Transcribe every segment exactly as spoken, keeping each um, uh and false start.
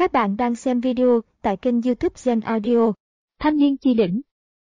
Các bạn đang xem video tại kênh YouTube Gen Audio. Thanh niên chi đỉnh.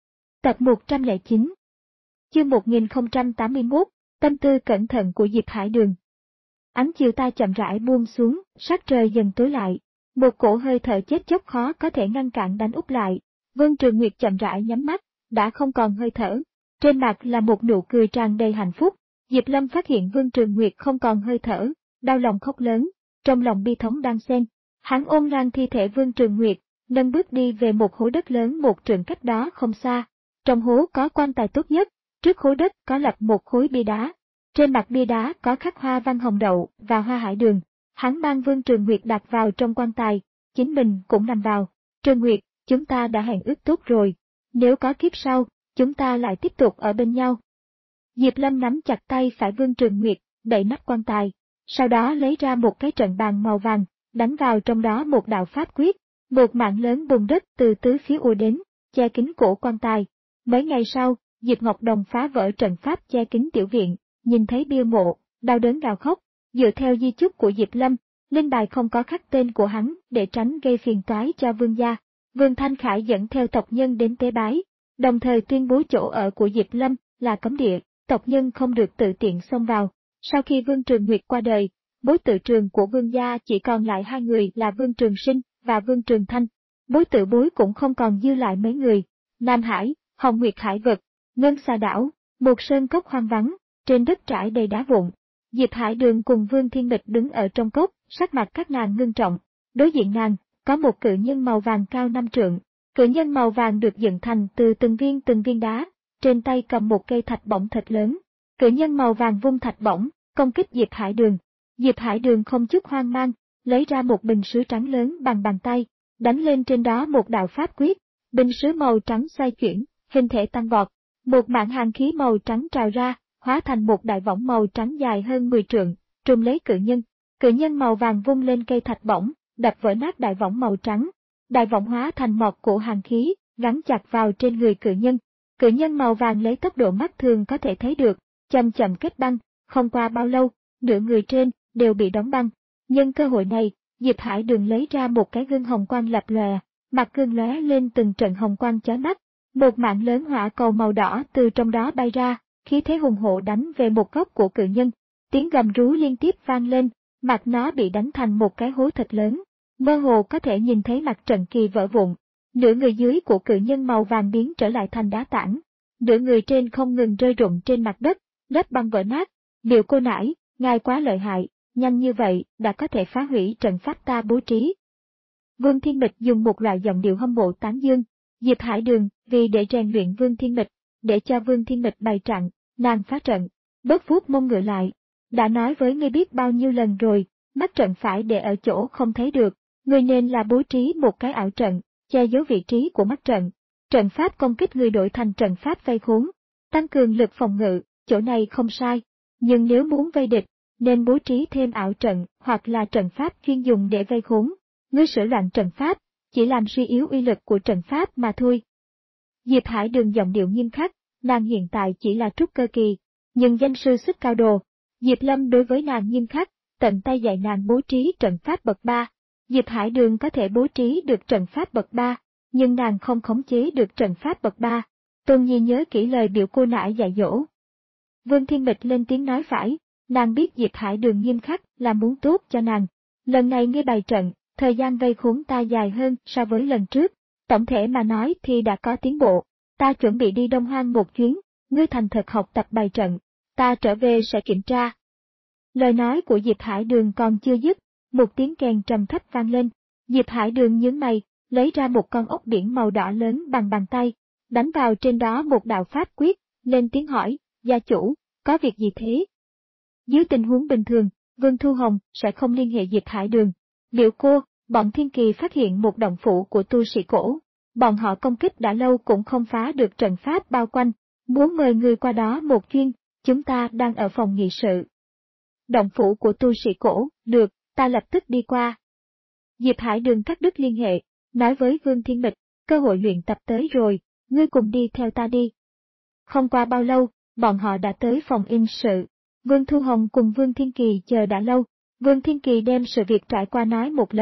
Tập một trăm lẻ chín. Chương một nghìn không trăm tám mươi mốt. Tâm tư cẩn thận của Diệp Hải Đường. Ánh chiều ta chậm rãi buông xuống, sắc trời dần tối lại. Một cổ hơi thở chết chóc khó có thể ngăn cản đánh úp lại. Vương Trường Nguyệt chậm rãi nhắm mắt, đã không còn hơi thở. Trên mặt là một nụ cười tràn đầy hạnh phúc. Diệp Lâm phát hiện Vương Trường Nguyệt không còn hơi thở, đau lòng khóc lớn, trong lòng bi thống đang xen. Hắn ôm ngang thi thể Vương Trường Nguyệt, nâng bước đi về một hố đất lớn một trượng cách đó không xa. Trong hố có quan tài tốt nhất, trước hố đất có lập một khối bia đá. Trên mặt bia đá có khắc hoa văn hồng đậu và hoa hải đường. Hắn mang Vương Trường Nguyệt đặt vào trong quan tài, chính mình cũng nằm vào. Trường Nguyệt, chúng ta đã hẹn ước tốt rồi. Nếu có kiếp sau, chúng ta lại tiếp tục ở bên nhau. Diệp Lâm nắm chặt tay phải Vương Trường Nguyệt, đậy nắp quan tài. Sau đó lấy ra một cái trận bàn màu vàng, đánh vào trong đó một đạo pháp quyết. Một mạng lớn bùn đất từ tứ phía ùa đến, che kín cổ quan tài. Mấy ngày sau, Diệp Ngọc Đồng phá vỡ trận pháp che kín tiểu viện, nhìn thấy bia mộ, đau đớn gào khóc. Dựa theo di chúc của Diệp Lâm, linh bài không có khắc tên của hắn để tránh gây phiền toái cho vương gia. Vương Thanh Khải dẫn theo tộc nhân đến tế bái, đồng thời tuyên bố chỗ ở của Diệp Lâm là cấm địa, tộc nhân không được tự tiện xông vào. Sau khi Vương Trường Nguyệt qua đời, bối tự trường của vương gia chỉ còn lại hai người là Vương Trường Sinh và Vương Trường Thanh. Bối tự bối cũng không còn dư lại mấy người. Nam Hải, Hồng Nguyệt Hải vực, Ngân Xà đảo, một sơn cốc hoang vắng, trên đất trải đầy đá vụn. Diệp Hải Đường cùng Vương Thiên Mịch đứng ở trong cốc, sắc mặt các nàng ngưng trọng. Đối diện nàng, có một cự nhân màu vàng cao năm trượng. Cự nhân màu vàng được dựng thành từ từng viên từng viên đá, trên tay cầm một cây thạch bổng thật lớn. Cự nhân màu vàng vung thạch bổng, công kích Diệp Hải Đường. Diệp Hải Đường không chút hoang mang, lấy ra một bình sứ trắng lớn bằng bàn tay, đánh lên trên đó một đạo pháp quyết. Bình sứ màu trắng xoay chuyển, hình thể tăng vọt. Một mảng hàn khí màu trắng trào ra, hóa thành một đại võng màu trắng dài hơn mười trượng, trùm lấy cự nhân. Cự nhân màu vàng vung lên cây thạch bổng, đập vỡ nát đại võng màu trắng. Đại võng hóa thành một cổ hàn khí, gắn chặt vào trên người cự nhân. Cự nhân màu vàng lấy tốc độ mắt thường có thể thấy được, chậm chậm kết băng, không qua bao lâu, nửa người trên đều bị đóng băng. Nhân cơ hội này, Diệp Hải Đường lấy ra một cái gương hồng quang lập lòe, mặt gương lóe lên từng trận hồng quang chói mắt. Một mạng lớn hỏa cầu màu đỏ từ trong đó bay ra, khí thế hùng hổ đánh về một góc của cự nhân. Tiếng gầm rú liên tiếp vang lên, mặt nó bị đánh thành một cái hố thật lớn. Mơ hồ có thể nhìn thấy mặt trận kỳ vỡ vụn. Nửa người dưới của cự nhân màu vàng biến trở lại thành đá tảng. Nửa người trên không ngừng rơi rụng trên mặt đất, lớp băng vỡ nát. Điệu cô nải, ngài quá lợi hại, nhanh như vậy đã có thể phá hủy trận pháp ta bố trí. Vương Thiên Mịch dùng một loại giọng điệu hâm mộ tán dương. Diệp Hải Đường, vì để rèn luyện Vương Thiên Mịch, để cho Vương Thiên Mịch bày trận, nàng phá trận, bớt vuốt mông ngựa lại. Đã nói với ngươi biết bao nhiêu lần rồi, mắt trận phải để ở chỗ không thấy được, ngươi nên là bố trí một cái ảo trận, che giấu vị trí của mắt trận. Trận pháp công kích ngươi đổi thành trận pháp vây khốn, tăng cường lực phòng ngự, chỗ này không sai. Nhưng nếu muốn vây địch, nên bố trí thêm ảo trận hoặc là trận pháp chuyên dùng để vây khốn. Ngươi sửa loạn trận pháp, chỉ làm suy yếu uy lực của trận pháp mà thôi. Diệp Hải Đường giọng điệu nghiêm khắc, nàng hiện tại chỉ là trúc cơ kỳ, nhưng danh sư xuất cao đồ. Diệp Lâm đối với nàng nghiêm khắc, tận tay dạy nàng bố trí trận pháp bậc ba. Diệp Hải Đường có thể bố trí được trận pháp bậc ba, nhưng nàng không khống chế được trận pháp bậc ba. Tôn Nhi nhớ kỹ lời biểu cô nãi dạy dỗ. Vương Thiên Mịch lên tiếng nói phải, nàng biết Diệp Hải Đường nghiêm khắc là muốn tốt cho nàng. Lần này ngươi bày trận, thời gian vây khốn ta dài hơn so với lần trước, tổng thể mà nói thì đã có tiến bộ. Ta chuẩn bị đi Đông Hoang một chuyến, ngươi thành thật học tập bày trận, ta trở về sẽ kiểm tra. Lời nói của Diệp Hải Đường còn chưa dứt, một tiếng kèn trầm thấp vang lên. Diệp Hải Đường nhướng mày, lấy ra một con ốc biển màu đỏ lớn bằng bàn tay, đánh vào trên đó một đạo pháp quyết, lên tiếng hỏi, gia chủ, có việc gì thế? Dưới tình huống bình thường, Vương Thu Hồng sẽ không liên hệ Diệp Hải Đường. Biểu cô, bọn Thiên Kỳ phát hiện một động phủ của tu sĩ cổ. Bọn họ công kích đã lâu cũng không phá được trận pháp bao quanh, muốn mời người qua đó một chuyến, chúng ta đang ở phòng nghị sự. Động phủ của tu sĩ cổ, được, ta lập tức đi qua. Diệp Hải Đường cắt đứt liên hệ, nói với Vương Thiên Mịch, cơ hội luyện tập tới rồi, ngươi cùng đi theo ta đi. Không qua bao lâu, bọn họ đã tới phòng in sự. Vương Thu Hồng cùng Vương Thiên Kỳ chờ đã lâu. Vương Thiên Kỳ đem sự việc trải qua nói một lần.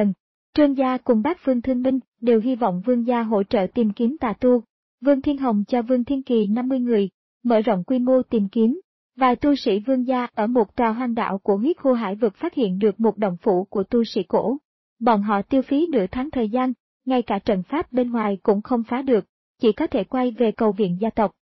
Trương gia cùng bác Phương Thương Minh đều hy vọng Vương gia hỗ trợ tìm kiếm tà tu. Vương Thiên Hồng cho Vương Thiên Kỳ năm mươi người, mở rộng quy mô tìm kiếm. Vài tu sĩ Vương gia ở một tòa hoang đảo của huyết khô hải vực phát hiện được một động phủ của tu sĩ cổ. Bọn họ tiêu phí nửa tháng thời gian, ngay cả trận pháp bên ngoài cũng không phá được, chỉ có thể quay về cầu viện gia tộc.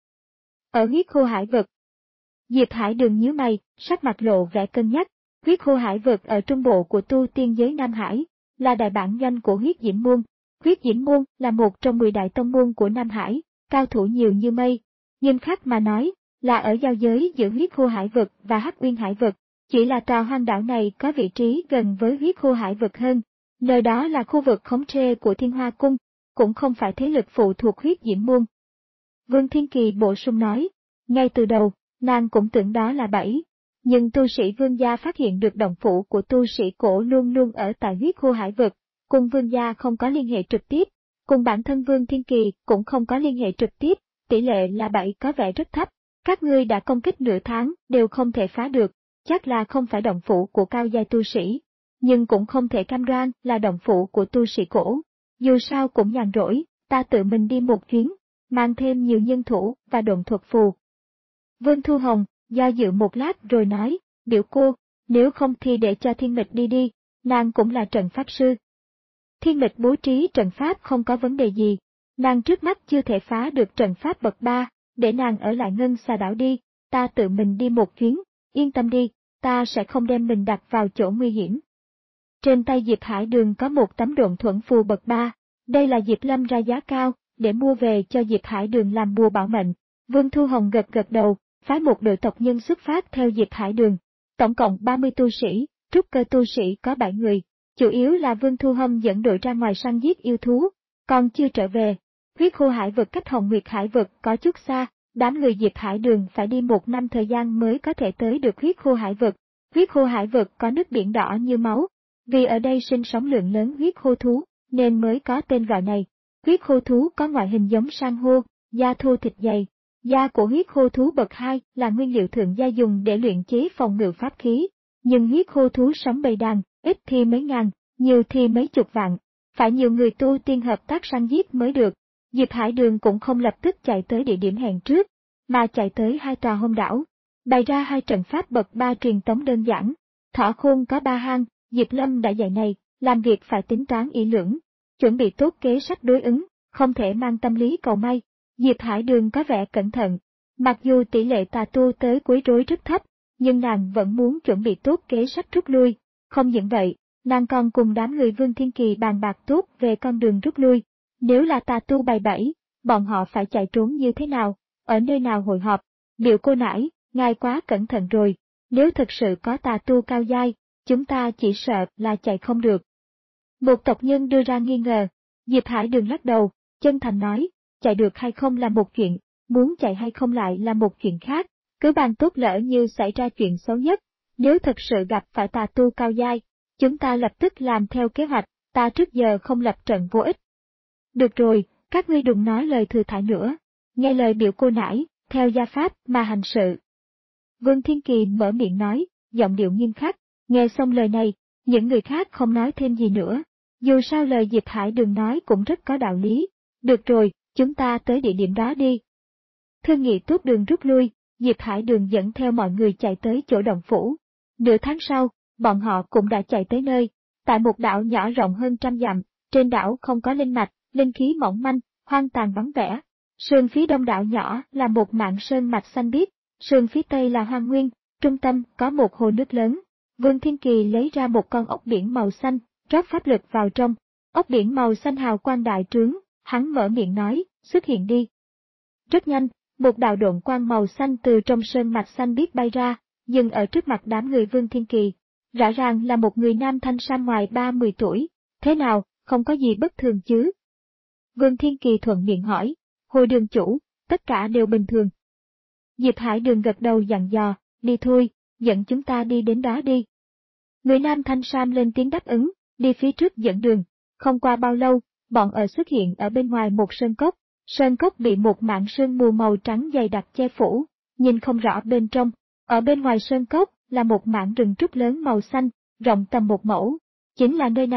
Ở huyết khô hải vực, Diệp Hải Đường nhíu mày, sắc mặt lộ vẻ cân nhắc. Huyết khô hải vực ở trung bộ của tu tiên giới Nam Hải, là đại bản doanh của huyết diễm môn. Huyết diễm môn là một trong mười đại tông môn của Nam Hải, cao thủ nhiều như mây. Nhưng khác mà nói, là ở giao giới giữa huyết khô hải vực và hắc uyên hải vực. Chỉ là tòa hoang đảo này có vị trí gần với huyết khô hải vực hơn. Nơi đó là khu vực khống chế của Thiên Hoa Cung, cũng không phải thế lực phụ thuộc huyết diễm môn. Vương Thiên Kỳ bổ sung nói, ngay từ đầu, nàng cũng tưởng đó là bẫy. Nhưng tu sĩ Vương gia phát hiện được động phủ của tu sĩ cổ luôn luôn ở tại huyết khô hải vực, cùng Vương gia không có liên hệ trực tiếp, cùng bản thân Vương Thiên Kỳ cũng không có liên hệ trực tiếp, tỷ lệ là bẫy có vẻ rất thấp. Các ngươi đã công kích nửa tháng đều không thể phá được, chắc là không phải động phủ của cao giai tu sĩ, nhưng cũng không thể cam đoan là động phủ của tu sĩ cổ. Dù sao cũng nhàn rỗi, ta tự mình đi một chuyến, mang thêm nhiều nhân thủ và độn thuật phù. Vương Thu Hồng do dự một lát rồi nói, biểu cô, nếu không thì để cho Thiên Mịch đi đi, nàng cũng là trận pháp sư. Thiên Mịch bố trí trận pháp không có vấn đề gì, nàng trước mắt chưa thể phá được trận pháp bậc ba, để nàng ở lại Ngân Xà đảo đi, ta tự mình đi một chuyến, yên tâm đi, ta sẽ không đem mình đặt vào chỗ nguy hiểm. Trên tay Diệp Hải Đường có một tấm độn thuẫn phù bậc ba, đây là Diệp Lâm ra giá cao, để mua về cho Diệp Hải Đường làm bùa bảo mệnh. Vương Thu Hồng gật gật đầu, phái một đội tộc nhân xuất phát theo Diệp Hải Đường, tổng cộng ba mươi tu sĩ, trúc cơ tu sĩ có bảy người, chủ yếu là Vương Thu Hồng dẫn đội ra ngoài săn giết yêu thú, còn chưa trở về. Huyết khô hải vực cách Hồng Nguyệt hải vực có chút xa, đám người Diệp Hải Đường phải đi một năm thời gian mới có thể tới được huyết khô hải vực. Huyết khô hải vực có nước biển đỏ như máu, vì ở đây sinh sống lượng lớn huyết khô thú, nên mới có tên gọi này. Huyết khô thú có ngoại hình giống san hô, da thô thịt dày. Da của huyết khô thú bậc hai là nguyên liệu thượng gia dùng để luyện chế phòng ngự pháp khí, nhưng huyết khô thú sống bầy đàn, ít thì mấy ngàn, nhiều thì mấy chục vạn, phải nhiều người tu tiên hợp tác săn giết mới được. Diệp Hải Đường cũng không lập tức chạy tới địa điểm hẹn trước, mà chạy tới hai tòa hôn đảo, bày ra hai trận pháp bậc ba truyền tống đơn giản. Thỏ khôn có ba hang, Diệp Lâm đã dạy này, làm việc phải tính toán ý lưỡng, chuẩn bị tốt kế sách đối ứng, không thể mang tâm lý cầu may. Diệp Hải Đường có vẻ cẩn thận, mặc dù tỷ lệ tà tu tới quấy rối rất thấp, nhưng nàng vẫn muốn chuẩn bị tốt kế sách rút lui. Không những vậy, nàng còn cùng đám người Vương Thiên Kỳ bàn bạc tốt về con đường rút lui. Nếu là tà tu bày bẫy, bọn họ phải chạy trốn như thế nào, ở nơi nào hội họp. Biểu cô nãi, ngài quá cẩn thận rồi, nếu thực sự có tà tu cao giai, chúng ta chỉ sợ là chạy không được. Một tộc nhân đưa ra nghi ngờ, Diệp Hải Đường lắc đầu, chân thành nói, chạy được hay không là một chuyện, muốn chạy hay không lại là một chuyện khác, cứ bàn tốt lỡ như xảy ra chuyện xấu nhất, nếu thực sự gặp phải tà tu cao giai, chúng ta lập tức làm theo kế hoạch, ta trước giờ không lập trận vô ích. Được rồi, các ngươi đừng nói lời thừa thãi nữa, nghe lời biểu cô nãi, theo gia pháp mà hành sự. Vương Thiên Kỳ mở miệng nói, giọng điệu nghiêm khắc, nghe xong lời này, những người khác không nói thêm gì nữa, dù sao lời Diệp Hải Đường nói cũng rất có đạo lý. Được rồi, chúng ta tới địa điểm đó đi. Thương nghị tốt đường rút lui, Diệp Hải Đường dẫn theo mọi người chạy tới chỗ động phủ. Nửa tháng sau, bọn họ cũng đã chạy tới nơi, tại một đảo nhỏ rộng hơn trăm dặm, trên đảo không có linh mạch, linh khí mỏng manh, hoang tàn vắng vẻ. Sườn phía đông đảo nhỏ là một mảng sơn mạch xanh biếc, sườn phía tây là hoang nguyên, trung tâm có một hồ nước lớn. Vương Thiên Kỳ lấy ra một con ốc biển màu xanh, rót pháp lực vào trong. Ốc biển màu xanh hào quang đại trướng, hắn mở miệng nói, xuất hiện đi. Rất nhanh, một đạo độn quang màu xanh từ trong sơn mạch xanh biếc bay ra, dừng ở trước mặt đám người Vương Thiên Kỳ. Rõ ràng là một người nam thanh sam ngoài ba mươi tuổi. Thế nào, không có gì bất thường chứ? Vương Thiên Kỳ thuận miệng hỏi, hồi đường chủ, tất cả đều bình thường. Diệp Hải Đường gật đầu dặn dò, đi thôi, dẫn chúng ta đi đến đó đi. Người nam thanh sam lên tiếng đáp ứng, đi phía trước dẫn đường. Không qua bao lâu, bọn ở xuất hiện ở bên ngoài một sơn cốc. Sơn cốc bị một mảng sương mù màu trắng dày đặc che phủ, nhìn không rõ bên trong. Ở bên ngoài sơn cốc là một mảng rừng trúc lớn màu xanh, rộng tầm một mẫu. Chính là nơi này,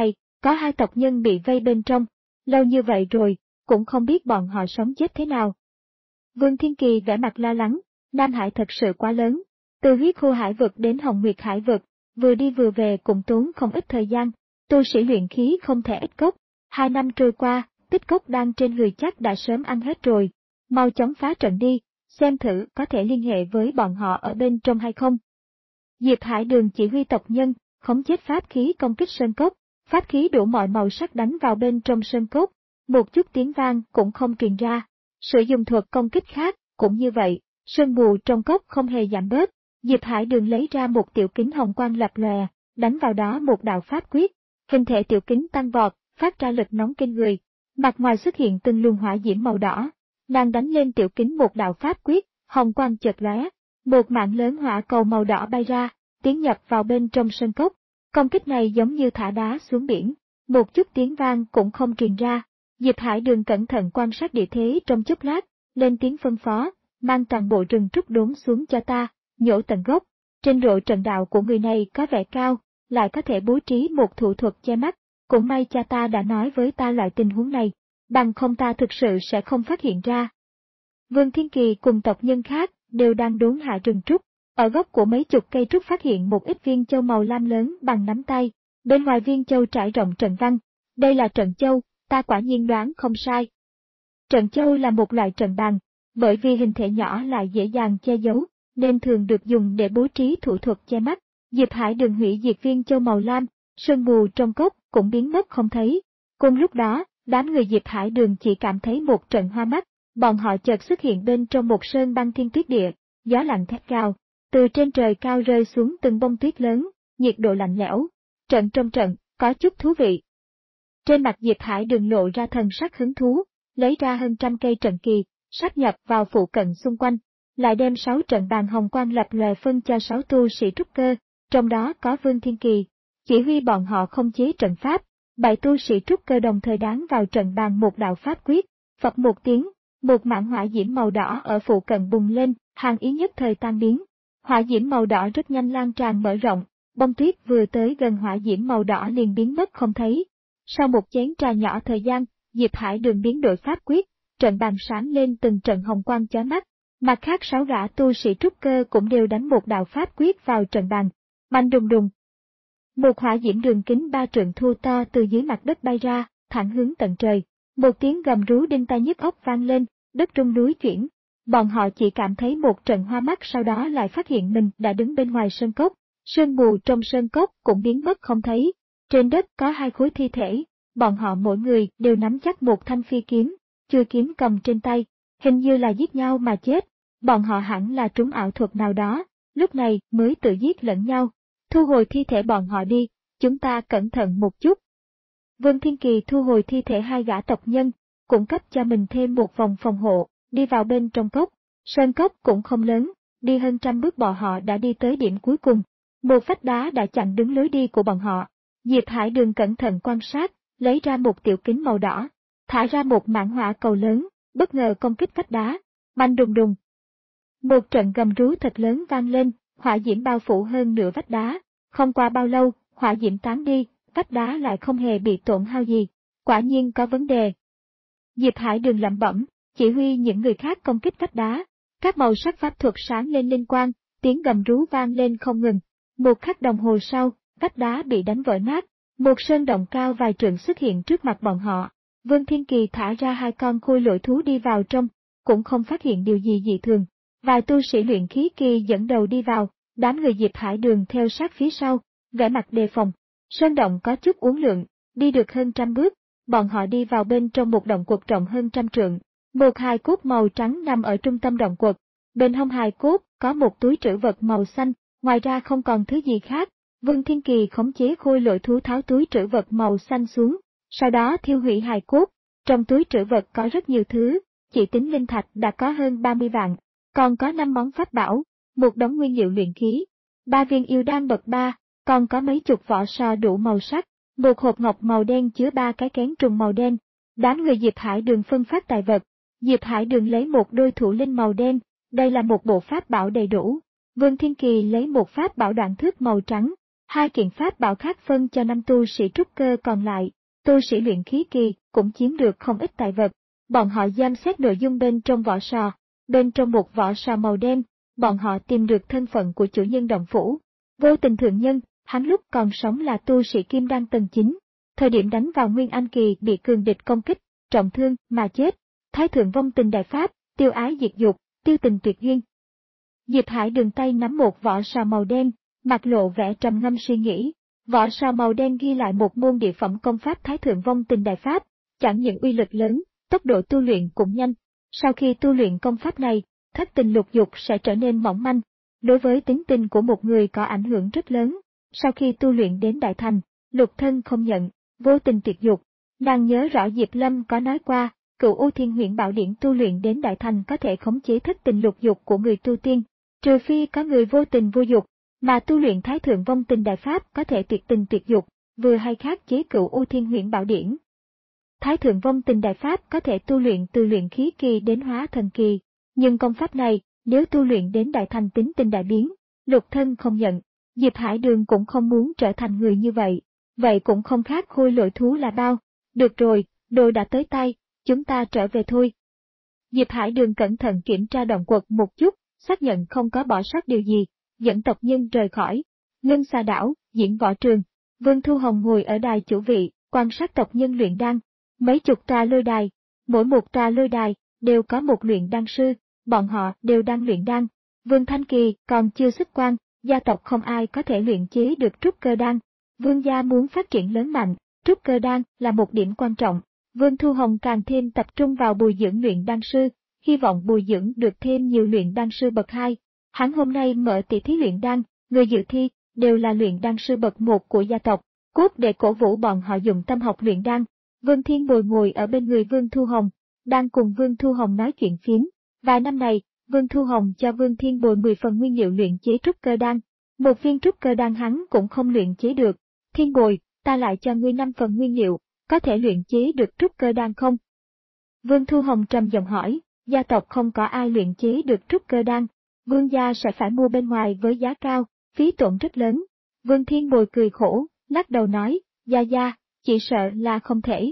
Có hai tộc nhân bị vây bên trong, lâu như vậy rồi, cũng không biết bọn họ sống chết thế nào. Vương Thiên Kỳ vẻ mặt lo lắng, Nam Hải thật sự quá lớn, từ huyết khu hải vực đến Hồng Nguyệt hải vực, vừa đi vừa về cũng tốn không ít thời gian, tu sĩ luyện khí không thể ít cốc, hai năm trôi qua, tích cốc đang trên người chắc đã sớm ăn hết rồi, mau chóng phá trận đi, xem thử có thể liên hệ với bọn họ ở bên trong hay không. Diệp Hải Đường chỉ huy tộc nhân, khống chế pháp khí công kích sơn cốc, pháp khí đủ mọi màu sắc đánh vào bên trong sơn cốc, một chút tiếng vang cũng không truyền ra. Sử dụng thuật công kích khác, cũng như vậy, sương mù trong cốc không hề giảm bớt. Diệp Hải Đường lấy ra một tiểu kính hồng quang lập lòe, đánh vào đó một đạo pháp quyết, hình thể tiểu kính tăng vọt, phát ra lực nóng kinh người. Mặt ngoài xuất hiện từng luồng hỏa diễm màu đỏ, nàng đánh lên tiểu kính một đạo pháp quyết, hồng quang chợt lóe, một mạng lớn hỏa cầu màu đỏ bay ra, tiến nhập vào bên trong sơn cốc. Công kích này giống như thả đá xuống biển, một chút tiếng vang cũng không truyền ra. Diệp Hải Đường cẩn thận quan sát địa thế trong chốc lát, lên tiếng phân phó, mang toàn bộ rừng trúc đốn xuống cho ta, nhổ tận gốc. Trên độ trận đạo của người này có vẻ cao, lại có thể bố trí một thủ thuật che mắt, cũng may cha ta đã nói với ta loại tình huống này, bằng không ta thực sự sẽ không phát hiện ra. Vương Thiên Kỳ cùng tộc nhân khác đều đang đốn hạ rừng trúc, ở gốc của mấy chục cây trúc phát hiện một ít viên châu màu lam lớn bằng nắm tay, bên ngoài viên châu trải rộng trận văn, đây là trận châu. Ta quả nhiên đoán không sai. Trận châu là một loại trận bàn, bởi vì hình thể nhỏ lại dễ dàng che giấu, nên thường được dùng để bố trí thủ thuật che mắt. Diệp Hải Đường hủy diệt viên châu màu lam, sương mù trong cốc cũng biến mất không thấy. Cùng lúc đó, đám người Diệp Hải Đường chỉ cảm thấy một trận hoa mắt, bọn họ chợt xuất hiện bên trong một sơn băng thiên tuyết địa, gió lạnh thét cao, từ trên trời cao rơi xuống từng bông tuyết lớn, nhiệt độ lạnh lẽo. Trận trong trận, có chút thú vị. Trên mặt Diệp Hải Đường lộ ra thần sắc hứng thú, lấy ra hơn trăm cây trận kỳ, sáp nhập vào phụ cận xung quanh, lại đem sáu trận bàn hồng quang lập lòe phân cho sáu tu sĩ trúc cơ, trong đó có Vương Thiên Kỳ, chỉ huy bọn họ không chế trận pháp, bảy tu sĩ trúc cơ đồng thời đán vào trận bàn một đạo pháp quyết, phập một tiếng, một mảng hỏa diễm màu đỏ ở phụ cận bùng lên, hàng ý nhất thời tan biến, hỏa diễm màu đỏ rất nhanh lan tràn mở rộng, bông tuyết vừa tới gần hỏa diễm màu đỏ liền biến mất không thấy. Sau một chén trà nhỏ thời gian, Diệp Hải Đường biến đổi pháp quyết, trận bàn sáng lên từng trận hồng quang chói mắt, mặt khác sáu gã tu sĩ trúc cơ cũng đều đánh một đạo pháp quyết vào trận bàn, bành đùng đùng. Một hỏa diễm đường kính ba trượng thu to từ dưới mặt đất bay ra, thẳng hướng tận trời, một tiếng gầm rú đinh tai nhức óc vang lên, đất rung núi chuyển. Bọn họ chỉ cảm thấy một trận hoa mắt, sau đó lại phát hiện mình đã đứng bên ngoài sơn cốc, sương mù trong sơn cốc cũng biến mất không thấy. Trên đất có hai khối thi thể, bọn họ mỗi người đều nắm chắc một thanh phi kiếm, chui kiếm cầm trên tay, hình như là giết nhau mà chết, bọn họ hẳn là trúng ảo thuật nào đó, lúc này mới tự giết lẫn nhau. Thu hồi thi thể bọn họ đi, chúng ta cẩn thận một chút. Vương Thiên Kỳ thu hồi thi thể hai gã tộc nhân, cũng cấp cho mình thêm một vòng phòng hộ, đi vào bên trong cốc. Sơn cốc cũng không lớn, đi hơn trăm bước bọn họ đã đi tới điểm cuối cùng, một vách đá đã chặn đứng lối đi của bọn họ. Diệp Hải Đường cẩn thận quan sát, lấy ra một tiểu kính màu đỏ, thả ra một mảng hỏa cầu lớn, bất ngờ công kích vách đá, bành đùng đùng. Một trận gầm rú thật lớn vang lên, hỏa diễm bao phủ hơn nửa vách đá, không qua bao lâu, hỏa diễm tán đi, vách đá lại không hề bị tổn hao gì, quả nhiên có vấn đề. Diệp Hải Đường lẩm bẩm, chỉ huy những người khác công kích vách đá, các màu sắc pháp thuật sáng lên linh quang, tiếng gầm rú vang lên không ngừng. Một khắc đồng hồ sau, vách đá bị đánh vỡ nát, một sơn động cao vài trượng xuất hiện trước mặt bọn họ. Vương Thiên Kỳ thả ra hai con khôi lỗi thú đi vào trong, cũng không phát hiện điều gì dị thường. Vài tu sĩ luyện khí kỳ dẫn đầu đi vào, đám người Diệp Hải Đường theo sát phía sau, vẻ mặt đề phòng. Sơn động có chút uốn lượn, đi được hơn trăm bước, bọn họ đi vào bên trong một động quật rộng hơn trăm trượng. Một hài cốt màu trắng nằm ở trung tâm động quật, bên hông hài cốt có một túi trữ vật màu xanh, ngoài ra không còn thứ gì khác. Vương Thiên Kỳ khống chế khôi lỗi thú tháo túi trữ vật màu xanh xuống, sau đó thiêu hủy hài cốt. Trong túi trữ vật có rất nhiều thứ, chỉ tính linh thạch đã có hơn ba mươi vạn, còn có năm món pháp bảo, một đống nguyên liệu luyện khí, ba viên yêu đan bậc ba, còn có mấy chục vỏ sò đủ màu sắc, một hộp ngọc màu đen chứa ba cái kén trùng màu đen. Đám người Diệp Hải Đường phân phát tài vật, Diệp Hải Đường lấy một đôi thủ linh màu đen, đây là một bộ pháp bảo đầy đủ. Vương Thiên Kỳ lấy một pháp bảo đoạn thước màu trắng, Hai kiện pháp bảo khác phân cho năm tu sĩ trúc cơ còn lại, tu sĩ luyện khí kỳ cũng chiếm được không ít tài vật. Bọn họ giám xét nội dung bên trong vỏ sò, bên trong một vỏ sò màu đen, bọn họ tìm được thân phận của chủ nhân động phủ. Vô Tình thượng nhân, hắn lúc còn sống là tu sĩ kim đan tầng chín, thời điểm đánh vào Nguyên Anh kỳ bị cường địch công kích, trọng thương mà chết. Thái thượng vong tình đại pháp, tiêu ái diệt dục, tiêu tình tuyệt duyên. Diệp Hải đường tay nắm một vỏ sò màu đen, mặt lộ vẻ trầm ngâm suy nghĩ. Vỏ sò màu đen ghi lại một môn địa phẩm công pháp Thái thượng vong tình đại pháp, chẳng những uy lực lớn, tốc độ tu luyện cũng nhanh. Sau khi tu luyện công pháp này, thất tình lục dục sẽ trở nên mỏng manh. Đối với tính tình của một người có ảnh hưởng rất lớn. Sau khi tu luyện đến đại thành, lục thân không nhận, vô tình tuyệt dục. Nàng nhớ rõ Diệp Lâm có nói qua, Cửu U Thiên Huyễn Bảo Điển tu luyện đến đại thành có thể khống chế thất tình lục dục của người tu tiên, trừ phi có người vô tình vô dục, mà tu luyện Thái thượng vong tình đại pháp có thể tuyệt tình tuyệt dục, vừa hay khắc chế Cửu U Thiên Huyễn Bảo Điển. Thái thượng vong tình đại pháp có thể tu luyện từ luyện khí kỳ đến hóa thần kỳ, nhưng công pháp này, nếu tu luyện đến đại thành tính tình đại biến, lục thân không nhận, Diệp Hải Đường cũng không muốn trở thành người như vậy, vậy cũng không khác khôi lỗi thú là bao. Được rồi, đồ đã tới tay, chúng ta trở về thôi. Diệp Hải Đường cẩn thận kiểm tra động quật một chút, xác nhận không có bỏ sót điều gì, dẫn tộc nhân rời khỏi. Ngân Xà Đảo, diễn võ trường, Vương Thu Hồng ngồi ở đài chủ vị, quan sát tộc nhân luyện đan. Mấy chục trà lôi đài, mỗi một trà lôi đài đều có một luyện đan sư, bọn họ đều đang luyện đan. Vương Thanh Kỳ còn chưa xuất quan, gia tộc không ai có thể luyện chế được trúc cơ đan. Vương gia muốn phát triển lớn mạnh, trúc cơ đan là một điểm quan trọng. Vương Thu Hồng càng thêm tập trung vào bồi dưỡng luyện đan sư, hy vọng bồi dưỡng được thêm nhiều luyện đan sư bậc hai. Hắn hôm nay mở tỷ thí luyện đan, người dự thi đều là luyện đan sư bậc một của gia tộc, cốt để cổ vũ bọn họ dùng tâm học luyện đan. Vương Thiên Bồi ngồi ở bên người Vương Thu Hồng, đang cùng Vương Thu Hồng nói chuyện phiếm. Vài năm này, Vương Thu Hồng cho Vương Thiên Bồi mười phần nguyên liệu luyện chế trúc cơ đan. Một viên trúc cơ đan hắn cũng không luyện chế được. Thiên Bồi, ta lại cho ngươi năm phần nguyên liệu, có thể luyện chế được trúc cơ đan không? Vương Thu Hồng trầm giọng hỏi, gia tộc không có ai luyện chế được trúc cơ đan. Vương gia sẽ phải mua bên ngoài với giá cao, phí tổn rất lớn. Vương Thiên Bồi cười khổ, lắc đầu nói, gia gia, chỉ sợ là không thể.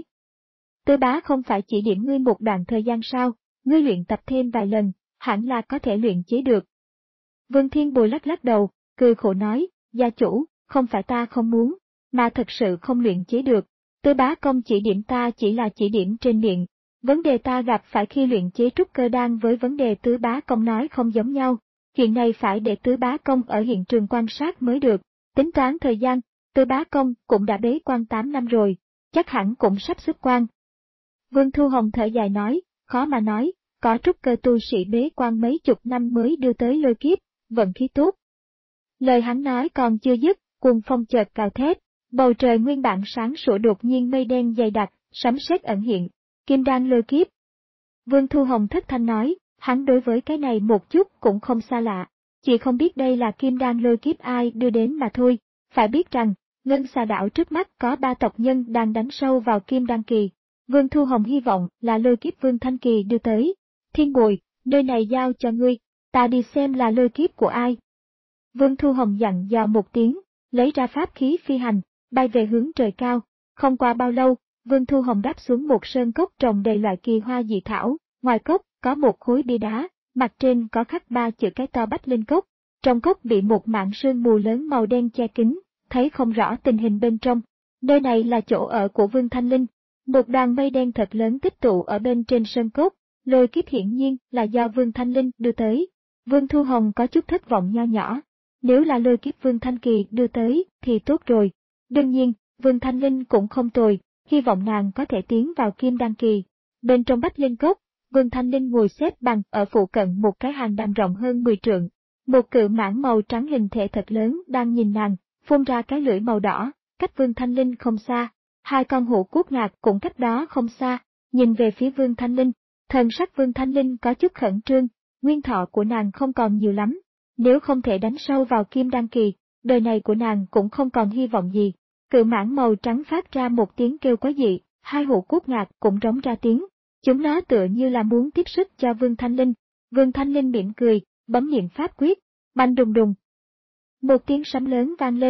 Tư bá không phải chỉ điểm ngươi một đoạn thời gian sao, ngươi luyện tập thêm vài lần, hẳn là có thể luyện chế được. Vương Thiên Bồi lắc lắc đầu, cười khổ nói, gia chủ, không phải ta không muốn, mà thật sự không luyện chế được. Tư bá công chỉ điểm ta chỉ là chỉ điểm trên miệng. Vấn đề ta gặp phải khi luyện chế trúc cơ đan với vấn đề tứ bá công nói không giống nhau. Chuyện này phải để tứ bá công ở hiện trường quan sát mới được. Tính toán thời gian, tứ bá công cũng đã bế quan tám năm rồi, chắc hẳn cũng sắp xuất quan. Vương Thu Hồng thở dài nói, khó mà nói, có trúc cơ tu sĩ bế quan mấy chục năm mới đưa tới lôi kiếp, vận khí tốt. Lời hắn nói còn chưa dứt, cuồng phong chợt cào thét, bầu trời nguyên bản sáng sủa đột nhiên mây đen dày đặc, sấm sét ẩn hiện, kim đan lôi kiếp. Vương Thu Hồng thất thanh nói, hắn đối với cái này một chút cũng không xa lạ, chỉ không biết đây là kim đan lôi kiếp ai đưa đến mà thôi. Phải biết rằng, Ngân Xà Đảo trước mắt có ba tộc nhân đang đánh sâu vào kim đan kỳ. Vương Thu Hồng hy vọng là lôi kiếp Vương Thanh Kỳ đưa tới. Thiên Bồi, nơi này giao cho ngươi, ta đi xem là lôi kiếp của ai. Vương Thu Hồng dặn dò một tiếng, lấy ra pháp khí phi hành, bay về hướng trời cao. Không qua bao lâu, Vương Thu Hồng đáp xuống một sơn cốc trồng đầy loại kỳ hoa dị thảo, ngoài cốc có một khối bia đá, mặt trên có khắc ba chữ cái to Bách Linh Cốc. Trong cốc bị một mảng sương mù lớn màu đen che kín, thấy không rõ tình hình bên trong. Nơi này là chỗ ở của Vương Thanh Linh. Một đoàn mây đen thật lớn tích tụ ở bên trên sơn cốc, lôi kiếp hiển nhiên là do Vương Thanh Linh đưa tới. Vương Thu Hồng có chút thất vọng nho nhỏ. Nếu là lôi kiếp Vương Thanh Kỳ đưa tới thì tốt rồi. Đương nhiên, Vương Thanh Linh cũng không tồi, hy vọng nàng có thể tiến vào kim đan kỳ. Bên trong Bách Linh Cốc, Vương Thanh Linh ngồi xếp bằng ở phụ cận một cái hang đàm rộng hơn mười trượng. Một cự mãng màu trắng hình thể thật lớn đang nhìn nàng, phun ra cái lưỡi màu đỏ, cách Vương Thanh Linh không xa. Hai con hổ cuốc ngạc cũng cách đó không xa, nhìn về phía Vương Thanh Linh. Thần sắc Vương Thanh Linh có chút khẩn trương, nguyên thọ của nàng không còn nhiều lắm. Nếu không thể đánh sâu vào kim đan kỳ, đời này của nàng cũng không còn hy vọng gì. Cự mãng màu trắng phát ra một tiếng kêu quái dị, hai hổ cuốc ngạc cũng rống ra tiếng. Chúng nó tựa như là muốn tiếp sức cho Vương Thanh Linh. Vương Thanh Linh mỉm cười, bấm niệm pháp quyết, bành đùng đùng. Một tiếng sấm lớn vang lên,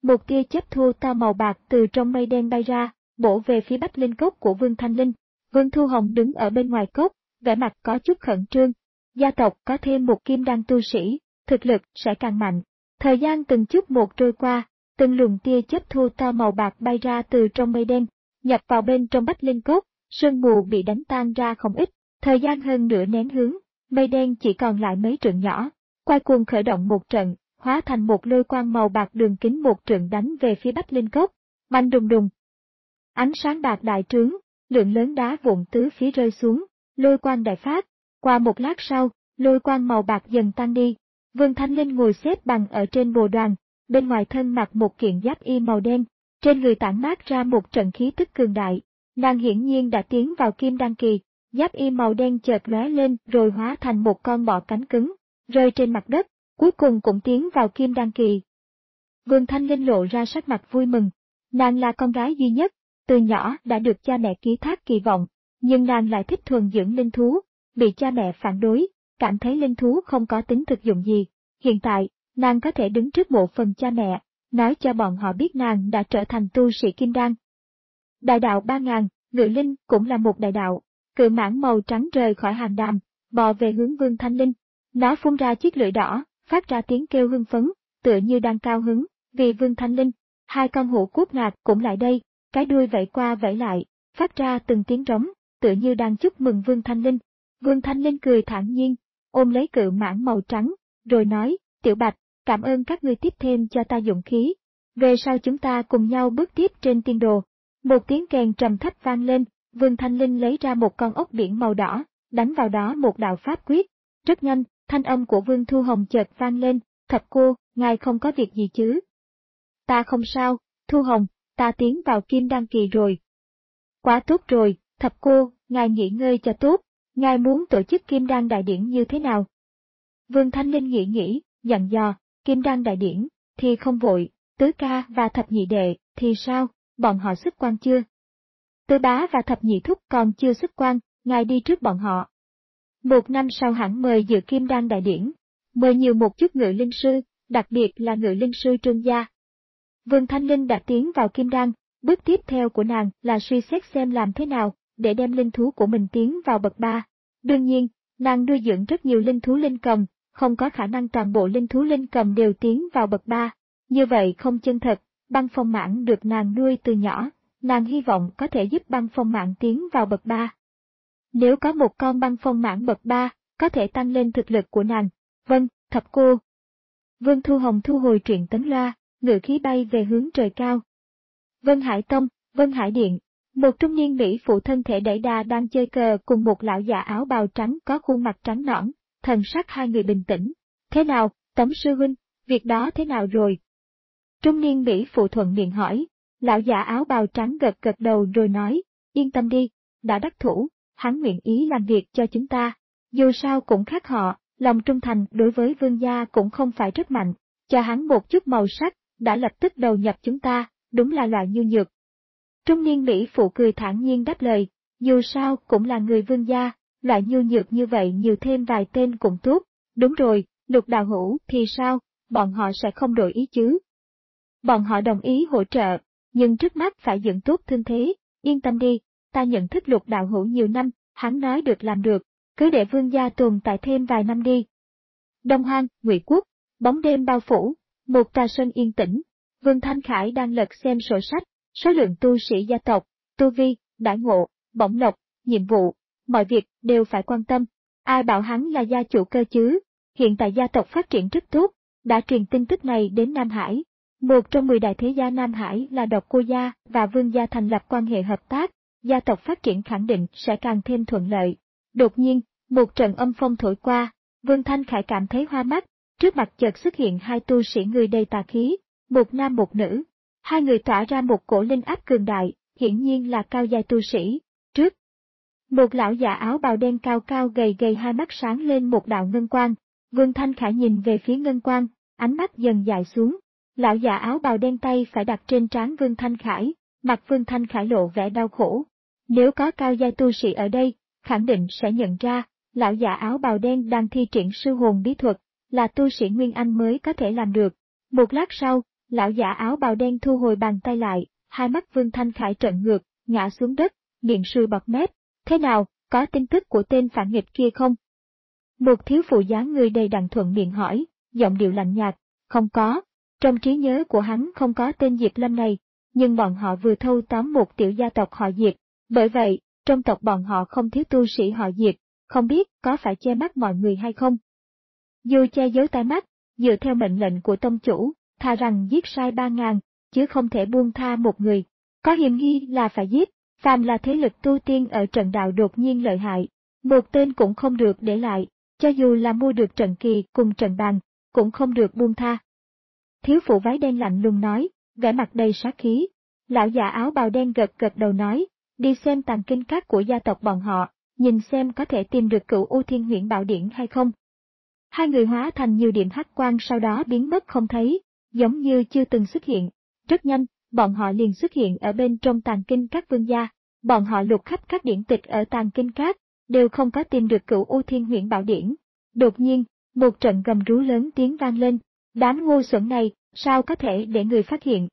Một tia chớp thu to màu bạc từ trong mây đen bay ra, bổ về phía Bách Linh Cốc của Vương Thanh Linh. Vương Thu Hồng đứng ở bên ngoài cốc, vẻ mặt có chút khẩn trương. Gia tộc có thêm một kim đan tu sĩ, thực lực sẽ càng mạnh. Thời gian từng chút một trôi qua, từng luồng tia chớp thu to màu bạc bay ra từ trong mây đen, nhập vào bên trong Bách Linh Cốc, sương mù bị đánh tan ra không ít. Thời gian hơn nửa nén hương, mây đen chỉ còn lại mấy trượng nhỏ. Quay cuồng khởi động một trận, hóa thành một lôi quang màu bạc đường kính một trượng đánh về phía Bách Linh Cốc. Bành đùng đùng. Ánh sáng bạc đại trướng, lượng lớn đá vụn tứ phía rơi xuống, lôi quang đại phát. Qua một lát sau, lôi quang màu bạc dần tan đi. Vương Thanh Linh ngồi xếp bằng ở trên bồ đoàn, bên ngoài thân mặc một kiện giáp y màu đen, trên người tản mát ra một trận khí tức cường đại. Nàng hiển nhiên đã tiến vào kim đan kỳ, giáp y màu đen chợt lóe lên rồi hóa thành một con bọ cánh cứng, rơi trên mặt đất, cuối cùng cũng tiến vào kim đan kỳ. Vương Thanh Linh lộ ra sắc mặt vui mừng, nàng là con gái duy nhất, từ nhỏ đã được cha mẹ ký thác kỳ vọng, nhưng nàng lại thích thuần dưỡng linh thú, bị cha mẹ phản đối, cảm thấy linh thú không có tính thực dụng gì. Hiện tại, nàng có thể đứng trước mộ phần cha mẹ, nói cho bọn họ biết nàng đã trở thành tu sĩ kim đan. Đại đạo ba ngàn, ngự linh cũng là một đại đạo, cự mãng màu trắng rời khỏi hàng đàm, bò về hướng Vương Thanh Linh. Nó phun ra chiếc lưỡi đỏ, phát ra tiếng kêu hưng phấn, tựa như đang cao hứng, vì Vương Thanh Linh. Hai con hổ cút ngạc cũng lại đây, cái đuôi vẫy qua vẫy lại, phát ra từng tiếng trống, tựa như đang chúc mừng Vương Thanh Linh. Vương Thanh Linh cười thản nhiên, ôm lấy cự mãng màu trắng, rồi nói, Tiểu Bạch, cảm ơn các ngươi tiếp thêm cho ta dũng khí. Về sau chúng ta cùng nhau bước tiếp trên tiên đồ. Một tiếng kèn trầm thấp vang lên, Vương Thanh Linh lấy ra một con ốc biển màu đỏ, đánh vào đó một đạo pháp quyết. Rất nhanh, thanh âm của Vương Thu Hồng chợt vang lên, Thập cô, ngài không có việc gì chứ? Ta không sao, Thu Hồng, ta tiến vào kim đan kỳ rồi. Quá tốt rồi, Thập cô, ngài nghỉ ngơi cho tốt, ngài muốn tổ chức kim đan đại điển như thế nào? Vương Thanh Linh nghĩ nghĩ, dặn dò, kim đan đại điển, thì không vội, tứ ca và thập nhị đệ, thì sao, bọn họ xuất quan chưa? Tứ bá và thập nhị thúc còn chưa xuất quan, ngài đi trước bọn họ. Một năm sau hẳn mời dự kim đan đại điển, mời nhiều một chút ngự linh sư, đặc biệt là ngự linh sư Trương gia. Vương Thanh Linh đã tiến vào kim đan, bước tiếp theo của nàng là suy xét xem làm thế nào để đem linh thú của mình tiến vào bậc ba. Đương nhiên, nàng nuôi dưỡng rất nhiều linh thú linh cầm, không có khả năng toàn bộ linh thú linh cầm đều tiến vào bậc ba. Như vậy không chân thật, băng phong mãng được nàng nuôi từ nhỏ, nàng hy vọng có thể giúp băng phong mãng tiến vào bậc ba. Nếu có một con băng phong mãng bậc ba, có thể tăng lên thực lực của nàng. Vâng, thập cô. Vương Thu Hồng thu hồi truyện tấn loa, ngự khí bay về hướng trời cao. Vân Hải Tông, Vân Hải Điện, một trung niên mỹ phụ thân thể đẩy đà đang chơi cờ cùng một lão già áo bào trắng có khuôn mặt trắng nõn, thần sắc hai người bình tĩnh. Thế nào, Tống sư huynh, việc đó thế nào rồi? Trung niên mỹ phụ thuận miệng hỏi, lão già áo bào trắng gật gật đầu rồi nói, yên tâm đi, đã đắc thủ, hắn nguyện ý làm việc cho chúng ta. Dù sao cũng khác họ, lòng trung thành đối với vương gia cũng không phải rất mạnh, cho hắn một chút màu sắc, đã lập tức đầu nhập chúng ta, đúng là loại nhu nhược. Trung niên mỹ phụ cười thản nhiên đáp lời, dù sao cũng là người vương gia, loại nhu nhược như vậy nhiều thêm vài tên cũng tốt. Đúng rồi, Lục Đạo Hữu thì sao, bọn họ sẽ không đổi ý chứ? Bọn họ đồng ý hỗ trợ, nhưng trước mắt phải dưỡng tốt thương thế, yên tâm đi, ta nhận thức Lục Đạo Hữu nhiều năm, hắn nói được làm được, cứ để vương gia tồn tại thêm vài năm đi. Đông Hoang, Ngụy Quốc, bóng đêm bao phủ, một tòa sân yên tĩnh, Vương Thanh Khải đang lật xem sổ sách, số lượng tu sĩ gia tộc, tu vi, đãi ngộ, bổng lộc, nhiệm vụ, mọi việc đều phải quan tâm. Ai bảo hắn là gia chủ cơ chứ? Hiện tại gia tộc phát triển rất tốt, đã truyền tin tức này đến Nam Hải. Một trong mười đại thế gia Nam Hải là Độc Cô gia và Vương gia thành lập quan hệ hợp tác, gia tộc phát triển khẳng định sẽ càng thêm thuận lợi. Đột nhiên, một trận âm phong thổi qua, Vương Thanh Khải cảm thấy hoa mắt, trước mặt chợt xuất hiện hai tu sĩ người đầy tà khí, một nam một nữ. Hai người tỏa ra một cổ linh áp cường đại, hiển nhiên là cao giai tu sĩ. Trước, một lão già áo bào đen cao cao gầy gầy hai mắt sáng lên một đạo ngân quang. Vương Thanh Khải nhìn về phía ngân quang, ánh mắt dần dài xuống. Lão già áo bào đen tay phải đặt trên trán Vương Thanh Khải, mặt Vương Thanh Khải lộ vẻ đau khổ. Nếu có cao giai tu sĩ ở đây, khẳng định sẽ nhận ra, lão già áo bào đen đang thi triển sư hồn bí thuật, là tu sĩ Nguyên Anh mới có thể làm được. Một lát sau, Lão giả áo bào đen thu hồi bàn tay lại, hai mắt Vương Thanh Khải trợn ngược, ngã xuống đất, miệng sùi bọt mép. Thế nào, có tin tức của tên phản nghịch kia không? Một thiếu phụ dáng người đầy đặn thuận miệng hỏi, giọng điệu lạnh nhạt, không có. Trong trí nhớ của hắn không có tên Diệp Lâm này, nhưng bọn họ vừa thâu tóm một tiểu gia tộc họ Diệp. Bởi vậy, trong tộc bọn họ không thiếu tu sĩ họ Diệp, không biết có phải che mắt mọi người hay không. Dù che giấu tai mắt, dựa theo mệnh lệnh của tông chủ, thà rằng giết sai ba ngàn, chứ không thể buông tha một người. Có hiểm nghi là phải giết, phàm là thế lực tu tiên ở trận đạo đột nhiên lợi hại, một tên cũng không được để lại, cho dù là mua được trận kỳ cùng trận bàn, cũng không được buông tha. Thiếu phụ váy đen lạnh lùng nói, vẻ mặt đầy sát khí. Lão già áo bào đen gật gật đầu nói, đi xem tàng kinh các của gia tộc bọn họ, nhìn xem có thể tìm được Cửu U Thiên Huyễn Bảo Điển hay không. Hai người hóa thành nhiều điểm hắc quang sau đó biến mất không thấy, giống như chưa từng xuất hiện. Rất nhanh, bọn họ liền xuất hiện ở bên trong tàng kinh các vương gia. Bọn họ lục khắp các điển tịch ở tàng kinh các, đều không có tìm được Cửu U Thiên Huyễn Bảo Điển. Đột nhiên, một trận gầm rú lớn tiếng vang lên. Đám ngu xuẩn này, sao có thể để người phát hiện?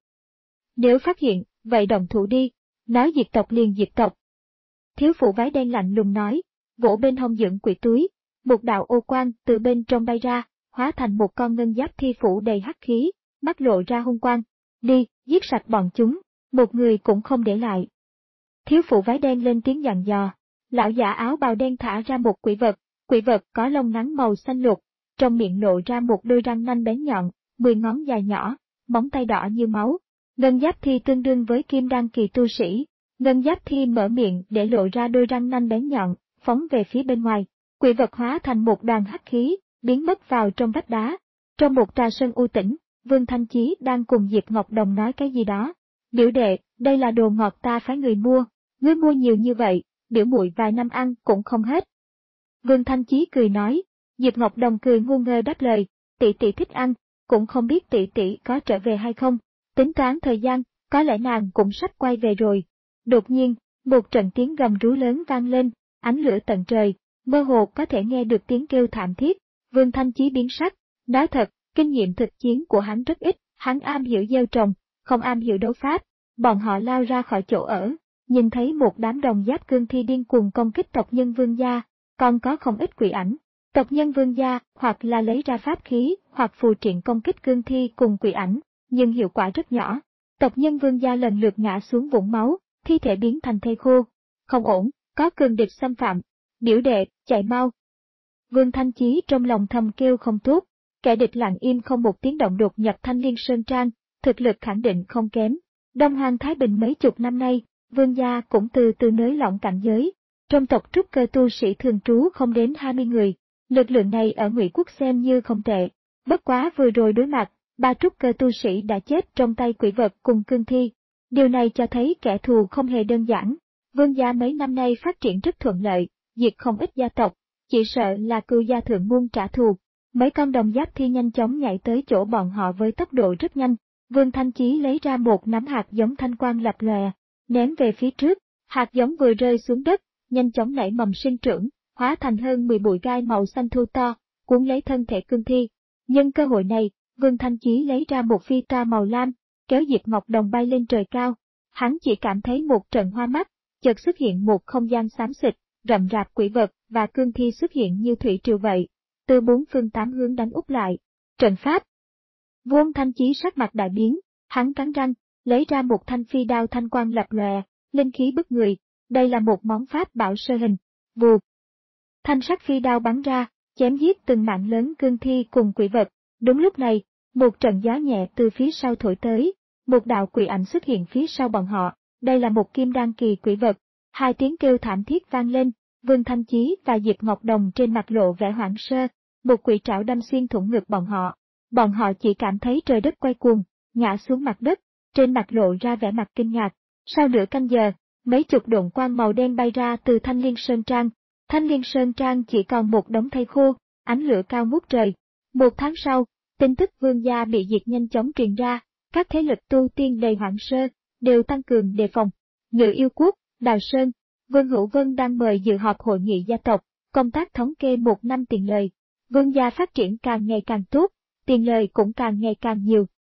Nếu phát hiện, vậy động thủ đi, nói diệt tộc liền diệt tộc. Thiếu phụ váy đen lạnh lùng nói, vỗ bên hông dưỡng quỷ túi, một đạo ô quang từ bên trong bay ra, hóa thành một con ngân giáp thi phủ đầy hắc khí, mắt lộ ra hung quang. Đi, giết sạch bọn chúng, một người cũng không để lại. Thiếu phụ váy đen lên tiếng dặn dò, lão giả áo bào đen thả ra một quỷ vật, quỷ vật có lông ngắn màu xanh lục, trong miệng lộ ra một đôi răng nanh bén nhọn, mười ngón dài nhỏ, móng tay đỏ như máu. Ngân giáp thi tương đương với kim đan kỳ tu sĩ. Ngân giáp thi mở miệng để lộ ra đôi răng nanh bén nhọn, phóng về phía bên ngoài. Quỷ vật hóa thành một đoàn hắc khí, biến mất vào trong vách đá. Trong một trà sơn u tĩnh, Vương Thanh Chí đang cùng Diệp Ngọc Đồng nói cái gì đó. Biểu đệ, đây là đồ ngọt ta phái người mua, ngươi mua nhiều như vậy, biểu muội vài năm ăn cũng không hết. Vương Thanh Chí cười nói, Diệp Ngọc Đồng cười ngu ngơ đáp lời, tỷ tỷ thích ăn, cũng không biết tỷ tỷ có trở về hay không. Tính toán thời gian, có lẽ nàng cũng sắp quay về rồi. Đột nhiên, một trận tiếng gầm rú lớn vang lên, ánh lửa tận trời, mơ hồ có thể nghe được tiếng kêu thảm thiết. Vương Thanh Chí biến sắc, nói thật, kinh nghiệm thực chiến của hắn rất ít, hắn am hiểu gieo trồng, không am hiểu đấu pháp. Bọn họ lao ra khỏi chỗ ở, nhìn thấy một đám đồng giáp cương thi điên cuồng công kích tộc nhân Vương gia, còn có không ít quỷ ảnh. Tộc nhân Vương gia hoặc là lấy ra pháp khí, hoặc phù triện công kích cương thi cùng quỷ ảnh, nhưng hiệu quả rất nhỏ. Tộc nhân Vương gia lần lượt ngã xuống vũng máu, thi thể biến thành thây khô. Không ổn, có cường địch xâm phạm. Biểu đệ, chạy mau. Vương Thanh Chí trong lòng thầm kêu không tốt. Kẻ địch lặng im không một tiếng động đột nhập Thanh Liên Sơn Trang, thực lực khẳng định không kém. Đông Hoang Thái Bình mấy chục năm nay, Vương gia cũng từ từ nới lỏng cảnh giới. Trong tộc trúc cơ tu sĩ thường trú không đến hai mươi người, lực lượng này ở Ngụy Quốc xem như không tệ. Bất quá vừa rồi đối mặt, ba trúc cơ tu sĩ đã chết trong tay quỷ vật cùng cương thi. Điều này cho thấy kẻ thù không hề đơn giản. Vương gia mấy năm nay phát triển rất thuận lợi, diệt không ít gia tộc, chỉ sợ là cừu gia thượng muôn trả thù. Mấy con đồng giáp thi nhanh chóng nhảy tới chỗ bọn họ với tốc độ rất nhanh. Vương Thanh Chí lấy ra một nắm hạt giống thanh quang lập lòe, ném về phía trước. Hạt giống vừa rơi xuống đất, nhanh chóng nảy mầm sinh trưởng, hóa thành hơn mười bụi gai màu xanh thô to, cuốn lấy thân thể cương thi. Nhân cơ hội này, Vương Thanh Chí lấy ra một phi toa màu lam, kéo Diệp Ngọc Đồng bay lên trời cao. Hắn chỉ cảm thấy một trận hoa mắt, chợt xuất hiện một không gian xám xịt, rậm rạp quỷ vật và cương thi xuất hiện như thủy triều vậy, từ bốn phương tám hướng đánh úp lại. Trận pháp. Vương Thanh Chí sắc mặt đại biến, hắn cắn răng, lấy ra một thanh phi đao thanh quang lập lòe, linh khí bức người. Đây là một món pháp bảo sơ hình. Vù. Thanh sắc phi đao bắn ra, chém giết từng mạng lớn cương thi cùng quỷ vật. Đúng lúc này, một trận gió nhẹ từ phía sau thổi tới, một đạo quỷ ảnh xuất hiện phía sau bọn họ. Đây là một kim đan kỳ quỷ vật. Hai tiếng kêu thảm thiết vang lên, Vương Thanh Chí và Diệp Ngọc Đồng trên mặt lộ vẻ hoảng sơ, một quỷ trảo đâm xuyên thủng ngực bọn họ. Bọn họ chỉ cảm thấy trời đất quay cuồng, ngã xuống mặt đất, trên mặt lộ ra vẻ mặt kinh ngạc. Sau nửa canh giờ, mấy chục độn quang màu đen bay ra từ Thanh Liên Sơn Trang. Thanh Liên Sơn Trang chỉ còn một đống thây khô, ánh lửa cao ngút trời. Một tháng sau, tin tức Vương gia bị diệt nhanh chóng truyền ra, các thế lực tu tiên đầy hoảng sơ, đều tăng cường đề phòng. Ngự Yêu Quốc, Đào Sơn, Vương Hữu Vân đang mời dự họp hội nghị gia tộc, công tác thống kê một năm tiền lời. Vương gia phát triển càng ngày càng tốt, tiền lời cũng càng ngày càng nhiều.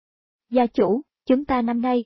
Gia chủ, chúng ta năm nay.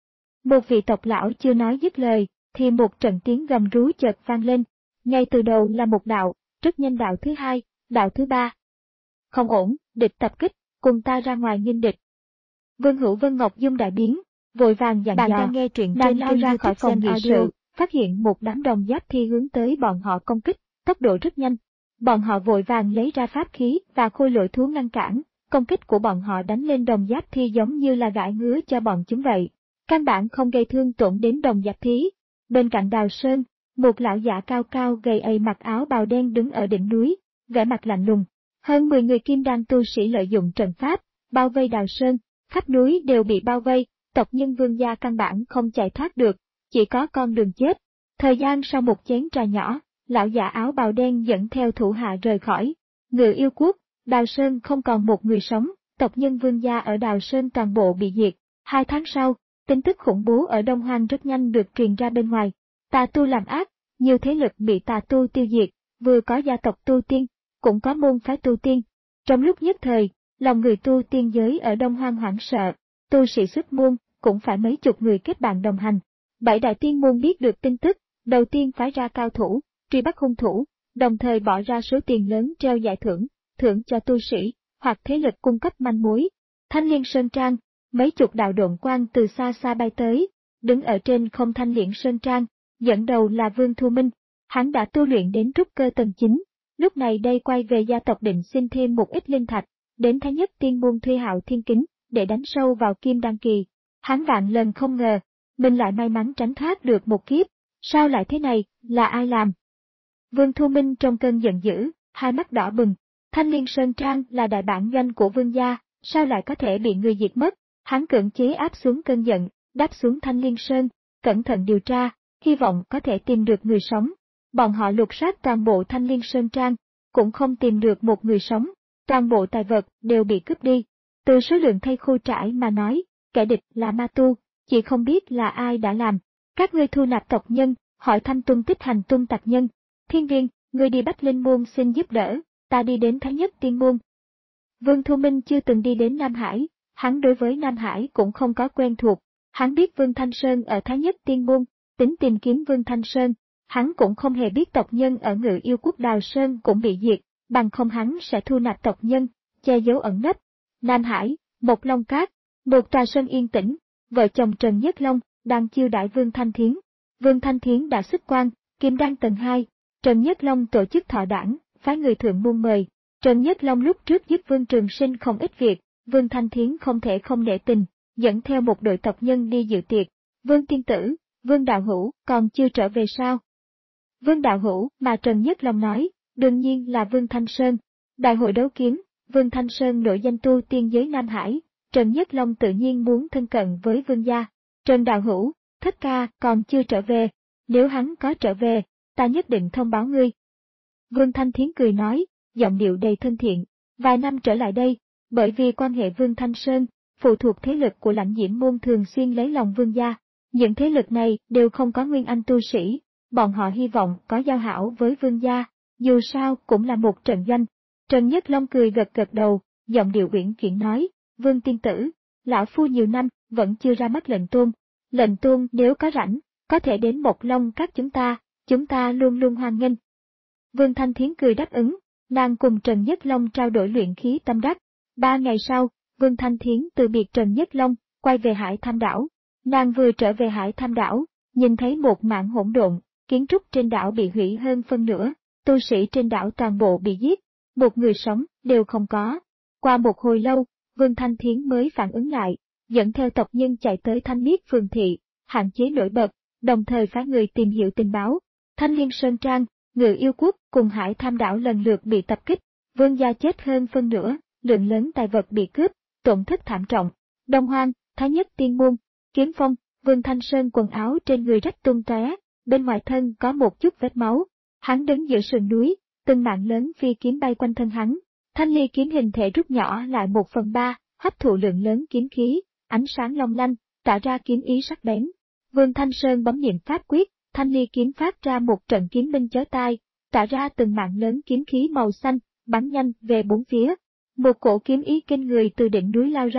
Một vị tộc lão chưa nói dứt lời, thì một trận tiếng gầm rú chợt vang lên. Ngay từ đầu là một đạo, rất nhanh đạo thứ hai, đạo thứ ba. Không ổn, địch tập kích, cùng ta ra ngoài nghênh địch. Vương Hữu Vân Ngọc Dung đại biến, vội vàng dặn dò. Bạn đang nghe truyện trên lao ra khỏi phòng nghị sự, phát hiện một đám đồng giáp thi hướng tới bọn họ công kích, tốc độ rất nhanh. Bọn họ vội vàng lấy ra pháp khí và khôi lỗi thú ngăn cản, công kích của bọn họ đánh lên đồng giáp thi giống như là gãi ngứa cho bọn chúng vậy. Căn bản không gây thương tổn đến đồng giáp thí. Bên cạnh Đào Sơn, một lão giả cao cao gầy ầy mặc áo bào đen đứng ở đỉnh núi, vẻ mặt lạnh lùng. Hơn mười người kim đan tu sĩ lợi dụng trận pháp, bao vây Đào Sơn, khắp núi đều bị bao vây, tộc nhân Vương gia căn bản không chạy thoát được, chỉ có con đường chết. Thời gian sau một chén trà nhỏ, lão giả áo bào đen dẫn theo thủ hạ rời khỏi. Ngự Yêu Quốc, Đào Sơn không còn một người sống, tộc nhân Vương gia ở Đào Sơn toàn bộ bị diệt. Hai tháng sau, tin tức khủng bố ở Đông Hoang rất nhanh được truyền ra bên ngoài. Tà tu làm ác, nhiều thế lực bị tà tu tiêu diệt, vừa có gia tộc tu tiên, cũng có môn phái tu tiên. Trong lúc nhất thời, lòng người tu tiên giới ở Đông Hoang hoảng sợ, tu sĩ xuất môn, cũng phải mấy chục người kết bạn đồng hành. Bảy đại tiên môn biết được tin tức, đầu tiên phái ra cao thủ, truy bắt hung thủ, đồng thời bỏ ra số tiền lớn treo giải thưởng, thưởng cho tu sĩ, hoặc thế lực cung cấp manh mối. Thanh Liên Sơn Trang, mấy chục đạo độn quang từ xa xa bay tới, đứng ở trên không Thanh Liên Sơn Trang, dẫn đầu là Vương Thu Minh, hắn đã tu luyện đến trúc cơ tầng chín, lúc này đây quay về gia tộc định xin thêm một ít linh thạch, đến Thái Nhất Tiên môn thuê Hạo Thiên Kính, để đánh sâu vào kim đan kỳ. Hắn vạn lần không ngờ, mình lại may mắn tránh thoát được một kiếp, sao lại thế này, là ai làm? Vương Thu Minh trong cơn giận dữ, hai mắt đỏ bừng, Thanh Liên Sơn Trang là đại bản doanh của Vương gia, sao lại có thể bị người diệt mất? Hắn cưỡng chế áp xuống cơn giận, đáp xuống Thanh Liên Sơn, cẩn thận điều tra, hy vọng có thể tìm được người sống. Bọn họ lục soát toàn bộ Thanh Liên Sơn Trang, cũng không tìm được một người sống, toàn bộ tài vật đều bị cướp đi. Từ số lượng thây khô trải mà nói, kẻ địch là ma tu, chỉ không biết là ai đã làm. Các ngươi thu nạp tộc nhân, hỏi thăm tung tích hành tung tặc nhân. Thiên Viên, ngươi đi Bách Linh môn xin giúp đỡ, ta đi đến Thái Nhất Tiên môn. Vương Thu Minh chưa từng đi đến Nam Hải, hắn đối với Nam Hải cũng không có quen thuộc. Hắn biết Vương Thanh Sơn ở Thái Nhất Tiên môn, tính tìm kiếm Vương Thanh Sơn. Hắn cũng không hề biết tộc nhân ở Ngự Yêu Quốc Đào Sơn cũng bị diệt, bằng không hắn sẽ thu nạp tộc nhân, che giấu ẩn nấp. Nam Hải, Một Long Cát, một tòa sơn yên tĩnh, vợ chồng Trần Nhất Long đang chiêu đãi Vương Thanh Thiến. Vương Thanh Thiến đã xuất quan, kim đan tầng hai, Trần Nhất Long tổ chức thọ đảng, phái người thượng môn mời. Trần Nhất Long lúc trước giúp Vương Trường Sinh không ít việc, Vương Thanh Thiến không thể không nể tình, dẫn theo một đội tộc nhân đi dự tiệc. Vương Tiên Tử, Vương Đạo Hữu còn chưa trở về sao? Vương Đạo Hữu mà Trần Nhất Long nói, đương nhiên là Vương Thanh Sơn. Đại hội đấu kiếm, Vương Thanh Sơn nổi danh tu tiên giới Nam Hải, Trần Nhất Long tự nhiên muốn thân cận với Vương gia. Trần Đạo Hữu, thất ca còn chưa trở về, nếu hắn có trở về, ta nhất định thông báo ngươi. Vương Thanh Thiến cười nói, giọng điệu đầy thân thiện, vài năm trở lại đây, bởi vì quan hệ Vương Thanh Sơn, phụ thuộc thế lực của Lãnh Diễm môn thường xuyên lấy lòng Vương gia. Những thế lực này đều không có nguyên anh tu sĩ, bọn họ hy vọng có giao hảo với Vương gia, dù sao cũng là một trận doanh. Trần Nhất Long cười gật gật đầu, giọng điệu uyển chuyển nói, Vương Tiên Tử, lão phu nhiều năm vẫn chưa ra mắt lệnh tôn. Lệnh tôn nếu có rảnh, có thể đến Một Long Các chúng ta, chúng ta luôn luôn hoan nghênh. Vương Thanh Thiến cười đáp ứng, nàng cùng Trần Nhất Long trao đổi luyện khí tâm đắc. Ba ngày sau, Vương Thanh Thiến từ biệt Trần Nhất Long, quay về Hải Tham Đảo. Nàng vừa trở về Hải Tham Đảo, nhìn thấy một mảng hỗn độn, kiến trúc trên đảo bị hủy hơn phân nửa, tu sĩ trên đảo toàn bộ bị giết, một người sống đều không có. Qua một hồi lâu, Vương Thanh Thiến mới phản ứng lại, dẫn theo tộc nhân chạy tới Thanh Miết phường thị, hạn chế nổi bật, đồng thời phái người tìm hiểu tình báo. Thanh Liên Sơn Trang, Ngự Yêu Quốc cùng Hải Tham Đảo lần lượt bị tập kích, Vương gia chết hơn phân nửa, lượng lớn tài vật bị cướp, tổn thất thảm trọng. Đông Hoang, Thái Nhất Tiên môn, Kiếm Phong, Vương Thanh Sơn quần áo trên người rách tung tóe, bên ngoài thân có một chút vết máu. Hắn đứng giữa sườn núi, từng mạng lớn phi kiếm bay quanh thân hắn. Thanh ly kiếm hình thể rút nhỏ lại một phần ba, hấp thụ lượng lớn kiếm khí, ánh sáng long lanh, tạo ra kiếm ý sắc bén. Vương Thanh Sơn bấm niệm pháp quyết, thanh ly kiếm phát ra một trận kiếm minh chói tai, tạo ra từng mạng lớn kiếm khí màu xanh, bắn nhanh về bốn phía. Một cổ kiếm ý kinh người từ đỉnh núi lao ra,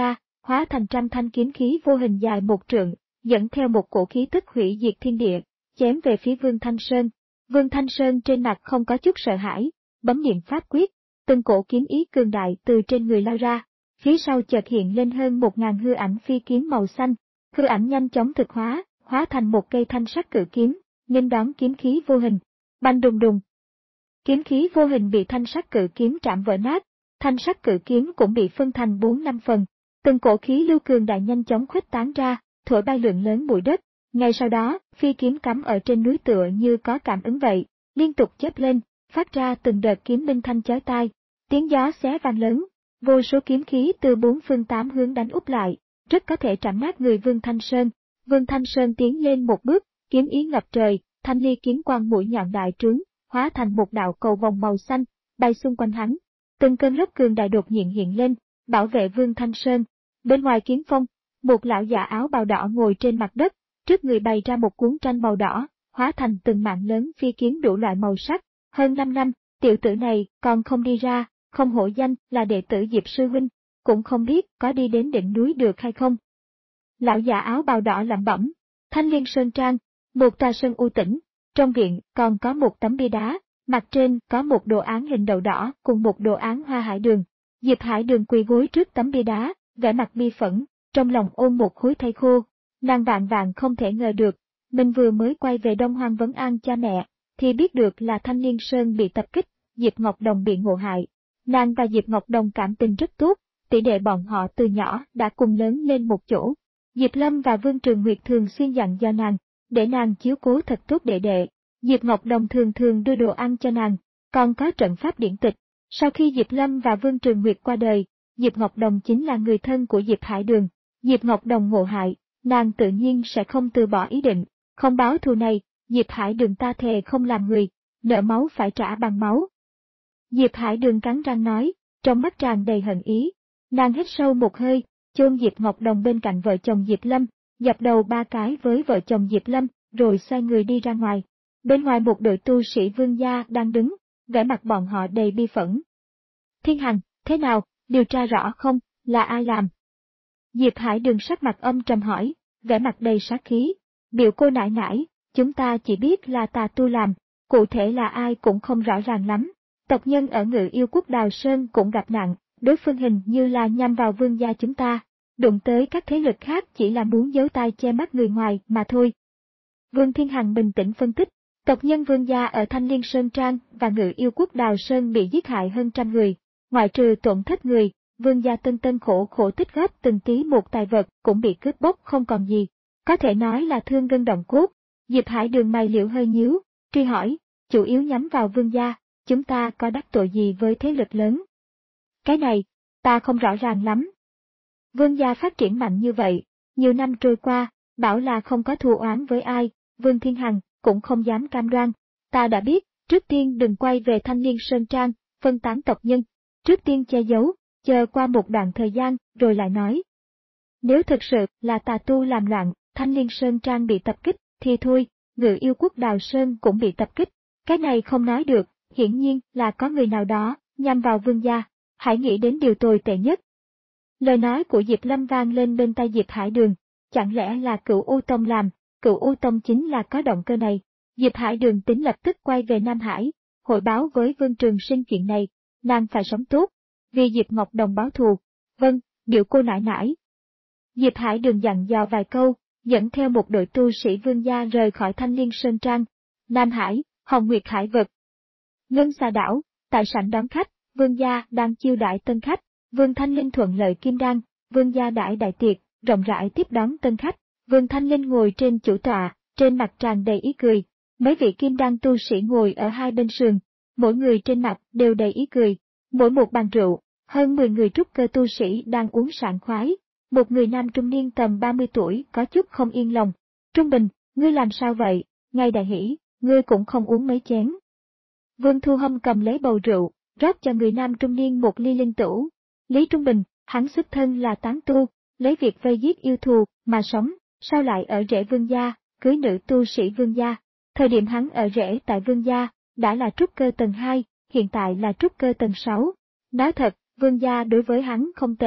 hóa thành trăm thanh kiếm khí vô hình dài một trượng, dẫn theo một cổ khí tức hủy diệt thiên địa, chém về phía Vương Thanh Sơn. Vương Thanh Sơn trên mặt không có chút sợ hãi, bấm niệm pháp quyết, từng cổ kiếm ý cường đại từ trên người lao ra, phía sau chợt hiện lên hơn một ngàn hư ảnh phi kiếm màu xanh, hư ảnh nhanh chóng thực hóa, hóa thành một cây thanh sắc cự kiếm, nghênh đón kiếm khí vô hình. Bành đùng đùng. Kiếm khí vô hình bị thanh sắc cự kiếm trảm vỡ nát, thanh sắc cự kiếm cũng bị phân thành bốn năm phần, từng cổ khí lưu cường đại nhanh chóng khuếch tán ra, thổi bay lượng lớn bụi đất. Ngay sau đó, phi kiếm cắm ở trên núi tựa như có cảm ứng vậy, liên tục chớp lên, phát ra từng đợt kiếm minh thanh chói tai, tiếng gió xé vang lớn, vô số kiếm khí từ bốn phương tám hướng đánh úp lại, rất có thể chạm nát người Vương Thanh Sơn. Vương Thanh Sơn tiến lên một bước, kiếm ý ngập trời, thanh ly kiếm quang mũi nhọn đại trướng, hóa thành một đạo cầu vòng màu xanh, bay xung quanh hắn. Từng cơn lốc cường đại đột nhiên hiện lên, bảo vệ Vương Thanh Sơn. Bên ngoài kiếm phong, một lão già áo bào đỏ ngồi trên mặt đất, trước người bày ra một cuốn tranh màu đỏ, hóa thành từng mạng lớn phi kiếm đủ loại màu sắc. Hơn năm năm, tiểu tử này còn không đi ra, không hổ danh là đệ tử Diệp sư huynh, cũng không biết có đi đến đỉnh núi được hay không. Lão già áo bào đỏ lẩm bẩm, Thanh Liên Sơn Trang, một tòa sơn u tĩnh, trong viện còn có một tấm bia đá, mặt trên có một đồ án hình đậu đỏ cùng một đồ án hoa hải đường. Diệp Hải Đường quỳ gối trước tấm bia đá, vẻ mặt bi phẫn, trong lòng ôm một khối thây khô. Nàng vạn vạn không thể ngờ được, mình vừa mới quay về Đông Hoang vấn an cha mẹ, thì biết được là Thanh Liên Sơn bị tập kích, Diệp Ngọc Đồng bị ngộ hại. Nàng và Diệp Ngọc Đồng cảm tình rất tốt, tỷ đệ bọn họ từ nhỏ đã cùng lớn lên một chỗ. Diệp Lâm và Vương Trường Nguyệt thường xuyên dặn do nàng, để nàng chiếu cố thật tốt đệ đệ. Diệp Ngọc Đồng thường thường đưa đồ ăn cho nàng, còn có trận pháp điển tịch. Sau khi Diệp Lâm và Vương Trường Nguyệt qua đời, Diệp Ngọc Đồng chính là người thân của Diệp Hải Đường. Diệp Ngọc Đồng ngộ hại, nàng tự nhiên sẽ không từ bỏ ý định, không báo thù này, Diệp Hải Đường ta thề không làm người, nợ máu phải trả bằng máu. Diệp Hải Đường cắn răng nói, trong mắt tràn đầy hận ý. Nàng hít sâu một hơi, chôn Diệp Ngọc Đồng bên cạnh vợ chồng Diệp Lâm, dập đầu ba cái với vợ chồng Diệp Lâm, rồi xoay người đi ra ngoài. Bên ngoài một đội tu sĩ Vương gia đang đứng, vẻ mặt bọn họ đầy bi phẫn. Thiên Hằng, thế nào, điều tra rõ không, là ai làm? Diệp Hải Đường sắc mặt âm trầm hỏi, vẻ mặt đầy sát khí. Biểu cô nãi nãi, chúng ta chỉ biết là tà tu làm, cụ thể là ai cũng không rõ ràng lắm. Tộc nhân ở Ngự Yêu Quốc Đào Sơn cũng gặp nạn, đối phương hình như là nhằm vào vương gia chúng ta, đụng tới các thế lực khác chỉ là muốn giấu tai che mắt người ngoài mà thôi. Vương Thiên Hằng bình tĩnh phân tích, tộc nhân vương gia ở Thanh Liên Sơn Trang và Ngự Yêu Quốc Đào Sơn bị giết hại hơn trăm người, ngoại trừ tổn thất người, vương gia tân tân khổ khổ tích góp từng tí một tài vật cũng bị cướp bóc không còn gì, có thể nói là thương gân động cốt. Diệp Hải Đường mày liễu hơi nhíu, truy hỏi, chủ yếu nhắm vào vương gia, chúng ta có đắc tội gì với thế lực lớn? Cái này, ta không rõ ràng lắm. Vương gia phát triển mạnh như vậy, nhiều năm trôi qua, bảo là không có thù oán với ai, Vương Thiên Hằng cũng không dám cam đoan. Ta đã biết, trước tiên đừng quay về Thanh Liên Sơn Trang, phân tán tộc nhân, trước tiên che giấu, chờ qua một đoạn thời gian rồi lại nói. Nếu thực sự là tà tu làm loạn, Thanh Liên Sơn Trang bị tập kích, thì thôi, Ngự Yêu Quốc Đào Sơn cũng bị tập kích, cái này không nói được, hiển nhiên là có người nào đó nhằm vào vương gia, hãy nghĩ đến điều tồi tệ nhất. Lời nói của Diệp Lâm vang lên bên tai Diệp Hải Đường, chẳng lẽ là Cửu U Tông làm, Cửu U Tông chính là có động cơ này. Diệp Hải Đường tính lập tức quay về Nam Hải, hội báo với Vương Trường Sinh chuyện này, nàng phải sống tốt, vì Diệp Ngọc Đồng báo thù. Vâng, biểu cô nãi nãi. Diệp Hải Đường dặn dò vài câu, dẫn theo một đội tu sĩ vương gia rời khỏi Thanh Liên Sơn Trang. Nam Hải, Hồng Nguyệt Hải Vực. Ngân Xà Đảo, tại sảnh đón khách, vương gia đang chiêu đãi tân khách, Vương Thanh Linh thuận lợi kim đan, vương gia đãi đại tiệc, rộng rãi tiếp đón tân khách. Vương Thanh Linh ngồi trên chủ tọa, trên mặt tràn đầy ý cười, mấy vị kim đan tu sĩ ngồi ở hai bên sườn, mỗi người trên mặt đều đầy ý cười. Mỗi một bàn rượu, hơn mười người trúc cơ tu sĩ đang uống sảng khoái. Một người nam trung niên tầm ba mươi tuổi có chút không yên lòng. Trung Bình, ngươi làm sao vậy, ngay đại hỷ, ngươi cũng không uống mấy chén. Vương Thu Hâm cầm lấy bầu rượu, rót cho người nam trung niên một ly linh tửu. Lý Trung Bình, hắn xuất thân là tán tu, lấy việc vây giết yêu thù mà sống, sao lại ở rễ vương gia, cưới nữ tu sĩ vương gia. Thời điểm hắn ở rễ tại vương gia, đã là trúc cơ tầng hai, hiện tại là trúc cơ tầng sáu. Nói thật, vương gia đối với hắn không tệ,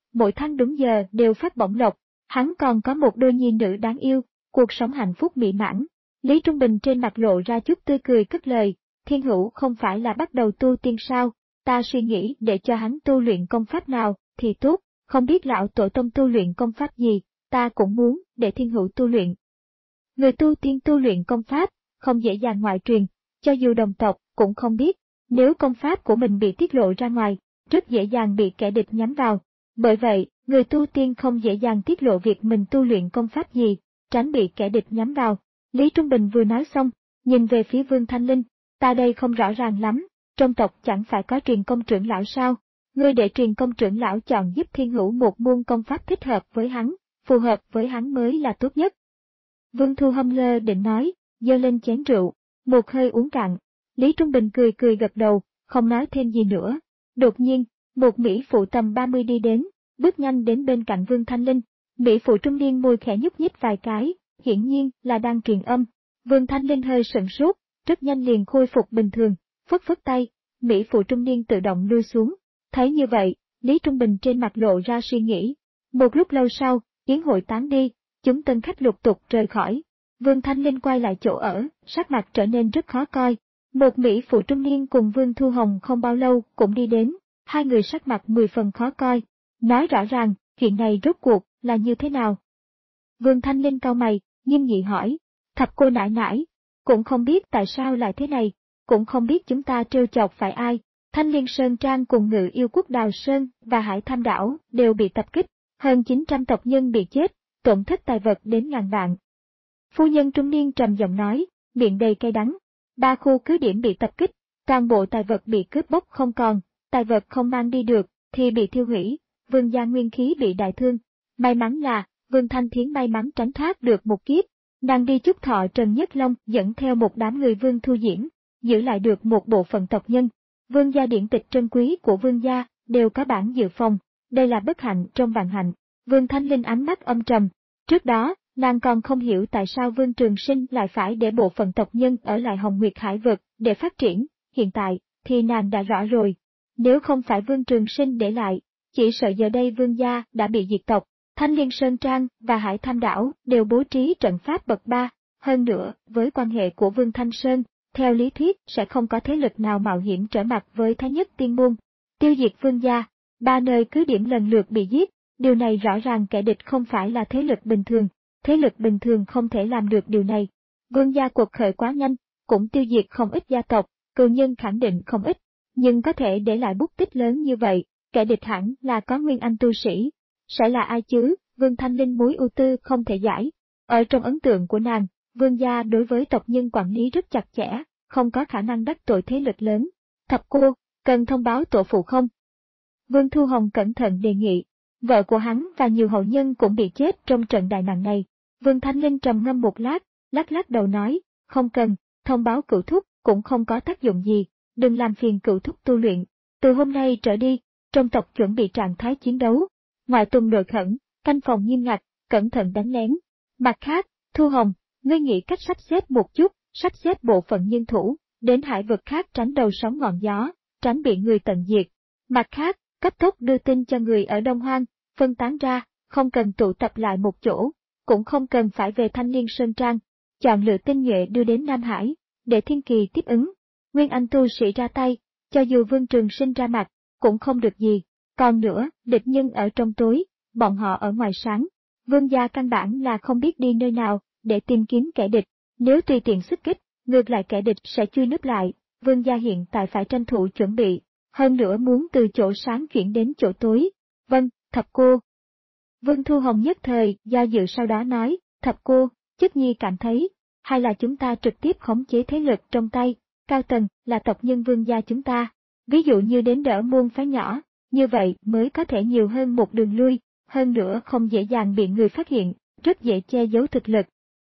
mỗi tháng đúng giờ đều phát bổng lộc, hắn còn có một đôi nhi nữ đáng yêu, cuộc sống hạnh phúc mỹ mãn. Lý Trung Bình trên mặt lộ ra chút tươi cười cất lời, Thiên Hữu không phải là bắt đầu tu tiên sao, ta suy nghĩ để cho hắn tu luyện công pháp nào thì tốt, không biết lão tổ tông tu luyện công pháp gì, ta cũng muốn để Thiên Hữu tu luyện. Người tu tiên tu luyện công pháp, không dễ dàng ngoại truyền, cho dù đồng tộc cũng không biết, nếu công pháp của mình bị tiết lộ ra ngoài, rất dễ dàng bị kẻ địch nhắm vào. Bởi vậy, người tu tiên không dễ dàng tiết lộ việc mình tu luyện công pháp gì, tránh bị kẻ địch nhắm vào. Lý Trung Bình vừa nói xong, nhìn về phía Vương Thanh Linh, ta đây không rõ ràng lắm, trong tộc chẳng phải có truyền công trưởng lão sao, ngươi để truyền công trưởng lão chọn giúp Thiên Hữu một môn công pháp thích hợp với hắn, phù hợp với hắn mới là tốt nhất. Vương Thu Hâm lơ định nói, giơ lên chén rượu, một hơi uống cạn. Lý Trung Bình cười cười gật đầu, không nói thêm gì nữa. Đột nhiên, một Mỹ phụ tầm ba mươi đi đến, bước nhanh đến bên cạnh Vương Thanh Linh. Mỹ phụ trung niên môi khẽ nhúc nhích vài cái, hiển nhiên là đang truyền âm. Vương Thanh Linh hơi sửng sốt, rất nhanh liền khôi phục bình thường, phất phất tay, Mỹ phụ trung niên tự động lui xuống. Thấy như vậy, Lý Trung Bình trên mặt lộ ra suy nghĩ. Một lúc lâu sau, yến hội tán đi, chúng tân khách lục tục rời khỏi. Vương Thanh Linh quay lại chỗ ở, sắc mặt trở nên rất khó coi. Một Mỹ phụ trung niên cùng Vương Thu Hồng không bao lâu cũng đi đến, hai người sắc mặt mười phần khó coi. Nói rõ ràng, chuyện này rốt cuộc là như thế nào? Vương Thanh Linh cau mày, nghiêm nghị hỏi, Thập cô nãi nãi, cũng không biết tại sao lại thế này, cũng không biết chúng ta trêu chọc phải ai. Thanh Liên Sơn Trang cùng Ngự Yêu Quốc Đào Sơn và Hải Tham Đảo đều bị tập kích, hơn chín trăm tộc nhân bị chết, tổn thất tài vật đến ngàn vạn. Phu nhân trung niên trầm giọng nói, miệng đầy cay đắng, ba khu cứ điểm bị tập kích, toàn bộ tài vật bị cướp bóc không còn, tài vật không mang đi được thì bị thiêu hủy, Vương gia nguyên khí bị đại thương. May mắn là, Vương Thanh Thiến may mắn tránh thoát được một kiếp, nàng đi chúc thọ Trần Nhất Long dẫn theo một đám người Vương Thu Diễn, giữ lại được một bộ phận tộc nhân. Vương gia điển tịch trân quý của Vương gia đều có bản dự phòng, đây là bất hạnh trong vạn hạnh. Vương Thanh Linh ánh mắt âm trầm, trước đó, nàng còn không hiểu tại sao Vương Trường Sinh lại phải để bộ phận tộc nhân ở lại Hồng Nguyệt Hải vực để phát triển, hiện tại thì nàng đã rõ rồi. Nếu không phải Vương Trường Sinh để lại, chỉ sợ giờ đây Vương gia đã bị diệt tộc. Thanh Liên Sơn Trang và Hải Tham Đảo đều bố trí trận pháp bậc ba, hơn nữa, với quan hệ của Vương Thanh Sơn, theo lý thuyết sẽ không có thế lực nào mạo hiểm trở mặt với Thái Nhất Tiên Môn. Tiêu diệt Vương gia, ba nơi cứ điểm lần lượt bị giết, điều này rõ ràng kẻ địch không phải là thế lực bình thường, thế lực bình thường không thể làm được điều này. Vương gia cuộc khởi quá nhanh, cũng tiêu diệt không ít gia tộc, cừu nhân khẳng định không ít, nhưng có thể để lại bút tích lớn như vậy, kẻ địch hẳn là có nguyên anh tu sĩ. Sẽ là ai chứ? Vương Thanh Linh mối ưu tư không thể giải. Ở trong ấn tượng của nàng, Vương gia đối với tộc nhân quản lý rất chặt chẽ, không có khả năng đắc tội thế lực lớn. Thập cô, cần thông báo tổ phụ không? Vương Thu Hồng cẩn thận đề nghị. Vợ của hắn và nhiều hậu nhân cũng bị chết trong trận đại nạn này. Vương Thanh Linh trầm ngâm một lát, lắc lắc đầu nói, không cần, thông báo cửu thúc cũng không có tác dụng gì, đừng làm phiền cửu thúc tu luyện. Từ hôm nay trở đi, trong tộc chuẩn bị trạng thái chiến đấu. Ngoại tuần đội khẩn, canh phòng nghiêm ngặt, cẩn thận đánh lén. Mặt khác, Thu Hồng, ngươi nghĩ cách sắp xếp một chút, sắp xếp bộ phận nhân thủ, đến hải vực khác tránh đầu sóng ngọn gió, tránh bị người tận diệt. Mặt khác, cấp tốc đưa tin cho người ở Đông Hoang, phân tán ra, không cần tụ tập lại một chỗ, cũng không cần phải về Thanh Liên Sơn Trang, chọn lựa tinh nhuệ đưa đến Nam Hải, để Thiên Kỳ tiếp ứng. Nguyên Anh tu sĩ ra tay, cho dù Vương Trường Sinh ra mặt, cũng không được gì. Còn nữa, địch nhân ở trong tối, bọn họ ở ngoài sáng. Vương gia căn bản là không biết đi nơi nào để tìm kiếm kẻ địch. Nếu tùy tiện xuất kích, ngược lại kẻ địch sẽ chui núp lại. Vương gia hiện tại phải tranh thủ chuẩn bị, hơn nữa muốn từ chỗ sáng chuyển đến chỗ tối. Vâng, thập cô. Vương Thu Hồng nhất thời do dự sau đó nói, thập cô, chức nhi cảm thấy, hay là chúng ta trực tiếp khống chế thế lực trong tay, cao tầng là tộc nhân Vương gia chúng ta, ví dụ như đến đỡ môn phái nhỏ. Như vậy mới có thể nhiều hơn một đường lui, hơn nữa không dễ dàng bị người phát hiện, rất dễ che giấu thực lực.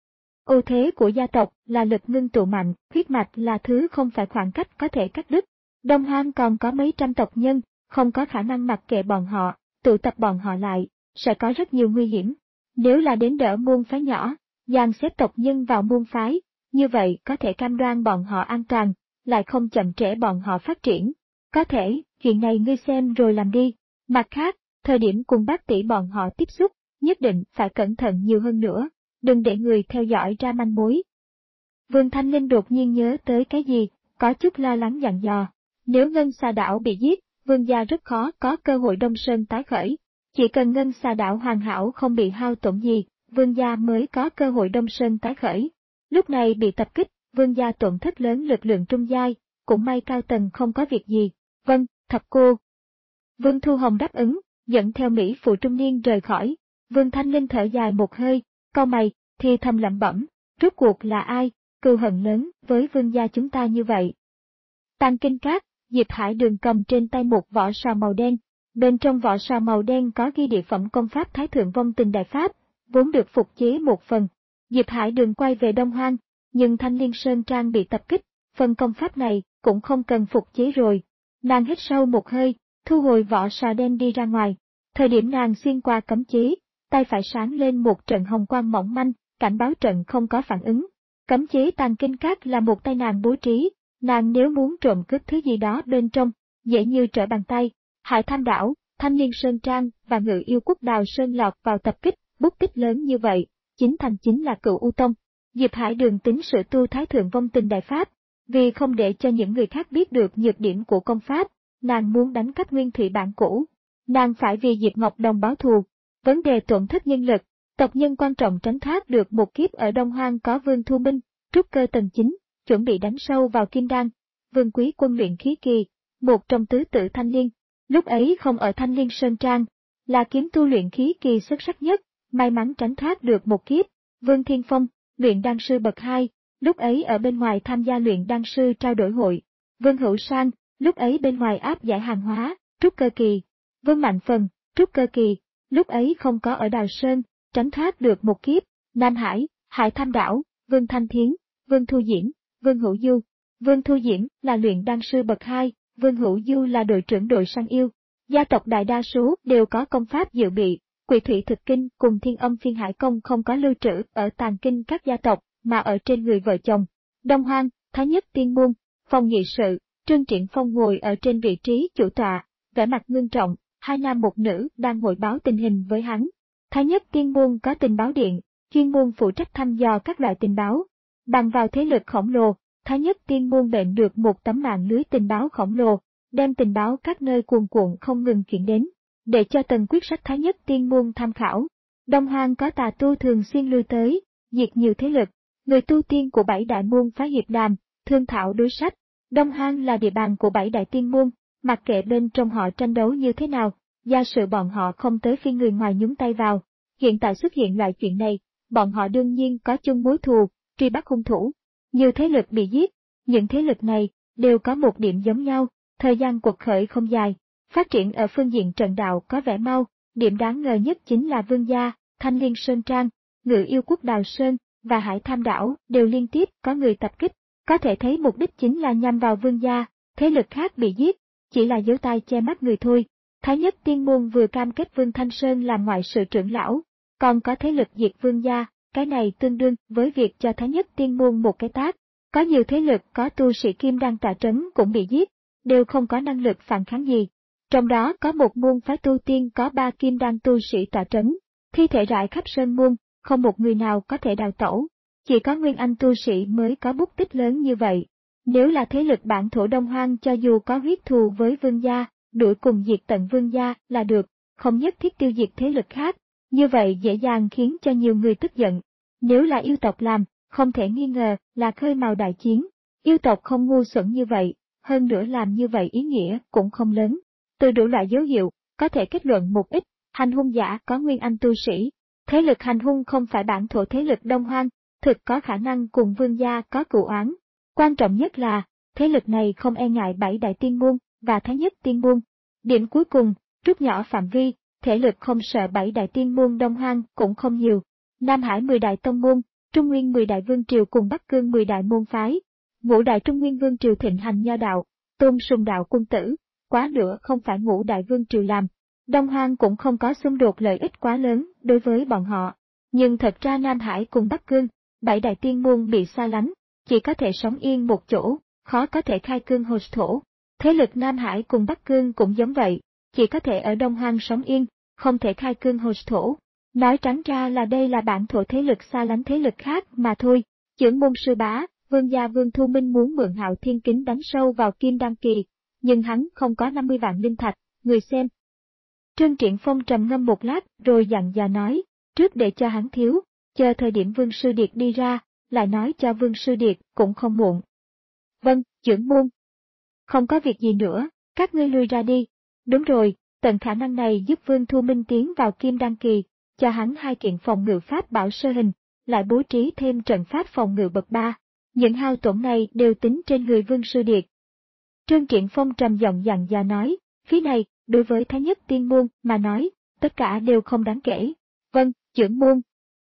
Ưu thế của gia tộc là lực ngưng tụ mạnh, huyết mạch là thứ không phải khoảng cách có thể cắt đứt. Đông Hoang còn có mấy trăm tộc nhân, không có khả năng mặc kệ bọn họ, tụ tập bọn họ lại, sẽ có rất nhiều nguy hiểm. Nếu là đến đỡ môn phái nhỏ, dàn xếp tộc nhân vào môn phái, như vậy có thể cam đoan bọn họ an toàn, lại không chậm trễ bọn họ phát triển. Có thể, chuyện này ngươi xem rồi làm đi. Mặt khác, Thời điểm cùng bác tỷ bọn họ tiếp xúc, nhất định phải cẩn thận nhiều hơn nữa, đừng để người theo dõi ra manh mối. Vương Thanh Linh đột nhiên nhớ tới cái gì, có chút lo lắng dặn dò. Nếu Ngân Xà Đảo bị giết, Vương gia rất khó có cơ hội Đông Sơn tái khởi. Chỉ cần Ngân Xà Đảo hoàn hảo không bị hao tổn gì, Vương gia mới có cơ hội Đông Sơn tái khởi. Lúc này bị tập kích, Vương gia tổn thất lớn lực lượng trung giai, cũng may Cao Tần không có việc gì. Vâng, thập cô. Vương Thu Hồng đáp ứng, dẫn theo Mỹ phụ trung niên rời khỏi. Vương Thanh Linh thở dài một hơi, cau mày, thì thầm lẩm bẩm, rốt cuộc là ai, cừu hận lớn với Vương gia chúng ta như vậy. Tàng Kinh Các, Diệp Hải Đường cầm trên tay một vỏ sò màu đen, bên trong vỏ sò màu đen có ghi địa phẩm công pháp Thái Thượng Vong Tình Đại Pháp, vốn được phục chế một phần. Diệp Hải Đường quay về Đông Hoang, nhưng Thanh Liên Sơn Trang bị tập kích, phần công pháp này cũng không cần phục chế rồi. Nàng hít sâu một hơi, thu hồi vỏ sò đen đi ra ngoài. Thời điểm nàng xuyên qua cấm chế, tay phải sáng lên một trận hồng quang mỏng manh, cảnh báo trận không có phản ứng. Cấm chế Tàng Kinh Các là một tay nàng bố trí, nàng nếu muốn trộm cướp thứ gì đó bên trong, dễ như trở bàn tay. Hải Tham Đảo, Thanh Liên Sơn Trang và Ngự Yêu Quốc Đào Sơn lọt vào tập kích, bút tích lớn như vậy, chính thành chính là Cựu U Tông. Diệp Hải Đường tính sửa tu Thái Thượng Vong Tình Đại Pháp, vì không để cho những người khác biết được nhược điểm của công pháp, nàng muốn đánh cắp nguyên thủy bản cũ. Nàng phải vì Diệp Ngọc Đồng báo thù. Vấn đề tổn thất nhân lực, tộc nhân quan trọng tránh thoát được một kiếp ở Đông Hoang có Vương Thu Minh, trúc cơ tầng chín, chuẩn bị đánh sâu vào Kim Đan. Vương Quý Quân luyện khí kỳ, một trong tứ tử Thanh Liên, lúc ấy không ở Thanh Liên Sơn Trang, là kiếm tu luyện khí kỳ xuất sắc nhất, may mắn tránh thoát được một kiếp. Vương Thiên Phong, luyện đan sư bậc hai, lúc ấy ở bên ngoài tham gia luyện đan sư trao đổi hội. Vương Hữu Sang, lúc ấy bên ngoài áp giải hàng hóa, trúc cơ kỳ. Vương Mạnh Phần, trúc cơ kỳ, lúc ấy không có ở Đào Sơn, tránh thoát được một kiếp. Nam Hải, Hải Tham Đảo, Vương Thanh Thiến, Vương Thu Diễm, Vương Hữu Du. Vương Thu Diễm là luyện đan sư bậc hai, Vương Hữu Du là đội trưởng đội săn yêu. Gia tộc đại đa số đều có công pháp dự bị, Quỷ Thủy Thực Kinh cùng Thiên Âm Phiên Hải Công không có lưu trữ ở Tàng Kinh các gia tộc, mà ở trên người vợ chồng. Đông Hoang, Thái Nhất Tiên Môn, phòng nghị sự, Trương Triển Phong ngồi ở trên vị trí chủ tọa, vẻ mặt ngưng trọng, hai nam một nữ đang hội báo tình hình với hắn. Thái Nhất Tiên Môn có tình báo điện, chuyên môn phụ trách thăm dò các loại tình báo. Bằng vào thế lực khổng lồ, Thái Nhất Tiên Môn bệnh được một tấm mạng lưới tình báo khổng lồ, đem tình báo các nơi cuồn cuộn không ngừng chuyển đến, để cho Tần Quyết Sách Thái Nhất Tiên Môn tham khảo. Đông Hoang có tà tu thường xuyên lui tới, diệt nhiều thế lực, người tu tiên của bảy đại môn phái hiệp đàm, thương thảo đối sách. Đông Hoang là địa bàn của bảy đại tiên môn, mặc kệ bên trong họ tranh đấu như thế nào, gia sự bọn họ không tới phiên người ngoài nhúng tay vào. Hiện tại xuất hiện loại chuyện này, bọn họ đương nhiên có chung mối thù, truy bắt hung thủ. Nhiều thế lực bị giết, những thế lực này đều có một điểm giống nhau, thời gian quật khởi không dài, phát triển ở phương diện trận đạo có vẻ mau. Điểm đáng ngờ nhất chính là Vương gia, Thanh Liên Sơn Trang, Ngự Yêu Quốc Đào Sơn và Hải Tham Đảo đều liên tiếp có người tập kích, có thể thấy mục đích chính là nhằm vào Vương gia. Thế lực khác bị giết, chỉ là giấu tay che mắt người thôi. Thái Nhất Tiên Môn vừa cam kết Vương Thanh Sơn làm ngoại sự trưởng lão, còn có thế lực diệt Vương gia, cái này tương đương với việc cho Thái Nhất Tiên Môn một cái tát. Có nhiều thế lực có tu sĩ Kim Đan tọa trấn cũng bị giết, đều không có năng lực phản kháng gì. Trong đó có một môn phái tu tiên có ba Kim Đan tu sĩ tọa trấn, thi thể rải khắp sơn môn, không một người nào có thể đào tẩu. Chỉ có Nguyên Anh tu sĩ mới có bút tích lớn như vậy. Nếu là thế lực bản thổ Đông Hoang cho dù có huyết thù với Vương gia, đuổi cùng diệt tận Vương gia là được, không nhất thiết tiêu diệt thế lực khác, như vậy dễ dàng khiến cho nhiều người tức giận. Nếu là yêu tộc làm, không thể nghi ngờ là khơi mào đại chiến. Yêu tộc không ngu xuẩn như vậy, hơn nữa làm như vậy ý nghĩa cũng không lớn. Từ đủ loại dấu hiệu, có thể kết luận một ít, hành hung giả có Nguyên Anh tu sĩ. Thế lực hành hung không phải bản thổ thế lực Đông Hoang, thực có khả năng cùng Vương gia có cựu oán. Quan trọng nhất là, thế lực này không e ngại bảy đại tiên môn và Thái Nhất Tiên Môn. Điểm cuối cùng, rút nhỏ phạm vi, thể lực không sợ bảy đại tiên môn Đông Hoang cũng không nhiều. Nam Hải mười đại tông môn, Trung Nguyên mười đại vương triều cùng Bắc Cương mười đại môn phái. Ngũ đại Trung Nguyên vương triều thịnh hành nho đạo, tôn sùng đạo quân tử, quá nữa không phải ngũ đại vương triều làm. Đông Hoang cũng không có xung đột lợi ích quá lớn đối với bọn họ. Nhưng thật ra Nam Hải cùng Bắc Cương, bảy đại tiên môn bị xa lánh, chỉ có thể sống yên một chỗ, khó có thể khai cương hồi thổ. Thế lực Nam Hải cùng Bắc Cương cũng giống vậy, chỉ có thể ở Đông Hoang sống yên, không thể khai cương hồi thổ. Nói trắng ra là đây là bản thổ thế lực xa lánh thế lực khác mà thôi. Chưởng môn sư bá, vương gia Vương Thu Minh muốn mượn Hạo Thiên Kính đánh sâu vào Kim Đan Kỳ, nhưng hắn không có năm mươi vạn linh thạch, người xem. Trương Triển Phong trầm ngâm một lát rồi dặn dò nói, trước để cho hắn thiếu, chờ thời điểm Vương Sư Điệt đi ra, lại nói cho Vương Sư Điệt cũng không muộn. Vâng, chưởng môn. Không có việc gì nữa, các ngươi lui ra đi. Đúng rồi, tận khả năng này giúp Vương Thu Minh tiến vào Kim Đan Kỳ, cho hắn hai kiện phòng ngự pháp bảo sơ hình, lại bố trí thêm trận pháp phòng ngự bậc ba. Những hao tổn này đều tính trên người Vương Sư Điệt. Trương Triển Phong trầm giọng dặn dò nói, phí này, đối với Thái Nhất Tiên Môn mà nói, tất cả đều không đáng kể. Vâng, chưởng môn.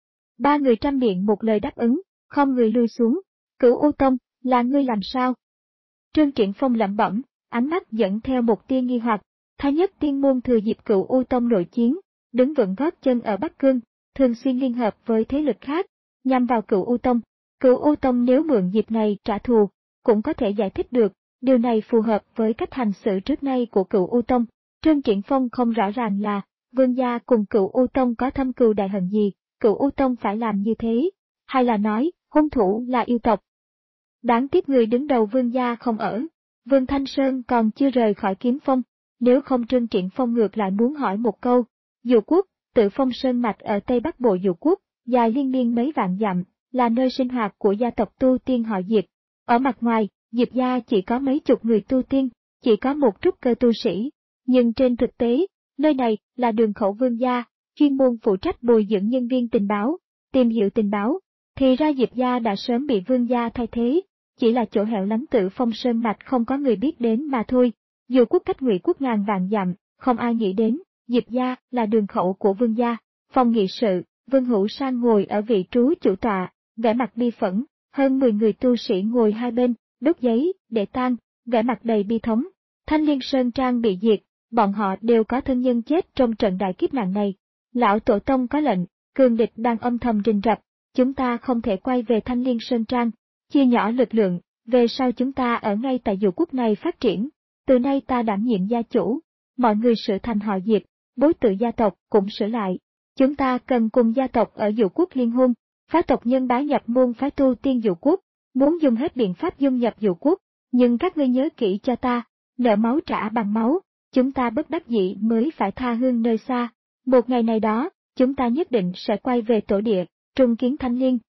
Ba người trăm miệng một lời đáp ứng, không người lui xuống. Cửu U Tông, là ngươi làm sao? Trương Triển Phong lẩm bẩm, ánh mắt dẫn theo một tia nghi hoặc. Thái Nhất Tiên Môn thừa dịp Cửu U Tông nội chiến, đứng vững gót chân ở Bắc Cương, thường xuyên liên hợp với thế lực khác, nhằm vào Cửu U Tông. Cửu U Tông nếu mượn dịp này trả thù, cũng có thể giải thích được, điều này phù hợp với cách hành xử trước nay của Cửu U Tông. Trương Triển Phong không rõ ràng là, Vương gia cùng Cửu U Tông có thâm cừu đại hận gì, Cửu U Tông phải làm như thế, hay là nói, hung thủ là yêu tộc. Đáng tiếc người đứng đầu Vương gia không ở, Vương Thanh Sơn còn chưa rời khỏi Kiếm Phong, nếu không Trương Triển Phong ngược lại muốn hỏi một câu. Dụ Quốc, Tự Phong Sơn mạch ở Tây Bắc Bộ Dụ Quốc, dài liên miên mấy vạn dặm, là nơi sinh hoạt của gia tộc tu tiên họ Diệp. Ở mặt ngoài, Diệp gia chỉ có mấy chục người tu tiên, chỉ có một trúc cơ tu sĩ, nhưng trên thực tế, nơi này là đường khẩu Vương gia, chuyên môn phụ trách bồi dưỡng nhân viên tình báo, tìm hiểu tình báo. Thì ra Diệp gia đã sớm bị Vương gia thay thế, chỉ là chỗ hẻo lánh Tự Phong Sơn mạch không có người biết đến mà thôi. Dù Quốc cách Ngụy Quốc ngàn vạn dặm, không ai nghĩ đến, Diệp gia là đường khẩu của Vương gia. Phòng nghị sự, Vương Hữu Sang ngồi ở vị trú chủ tọa, vẻ mặt bi phẫn, hơn mười người tu sĩ ngồi hai bên, đốt giấy, để tang, vẻ mặt đầy bi thống. Thanh Liên Sơn Trang bị diệt, bọn họ đều có thân nhân chết trong trận đại kiếp nạn này. Lão Tổ Tông có lệnh, cường địch đang âm thầm rình rập, chúng ta không thể quay về Thanh Liên Sơn Trang, chia nhỏ lực lượng, về sau chúng ta ở ngay tại Dụ Quốc này phát triển. Từ nay ta đảm nhiệm gia chủ, mọi người sửa thành họ Diệp, bối tự gia tộc cũng sửa lại. Chúng ta cần cùng gia tộc ở Dụ Quốc liên hôn, phái tộc nhân bái nhập môn phái tu tiên Dụ Quốc, muốn dùng hết biện pháp dung nhập Dụ Quốc, nhưng các ngươi nhớ kỹ cho ta, nợ máu trả bằng máu, chúng ta bất đắc dĩ mới phải tha hương nơi xa. Một ngày này đó, chúng ta nhất định sẽ quay về tổ địa, trung kiến Thanh Liên.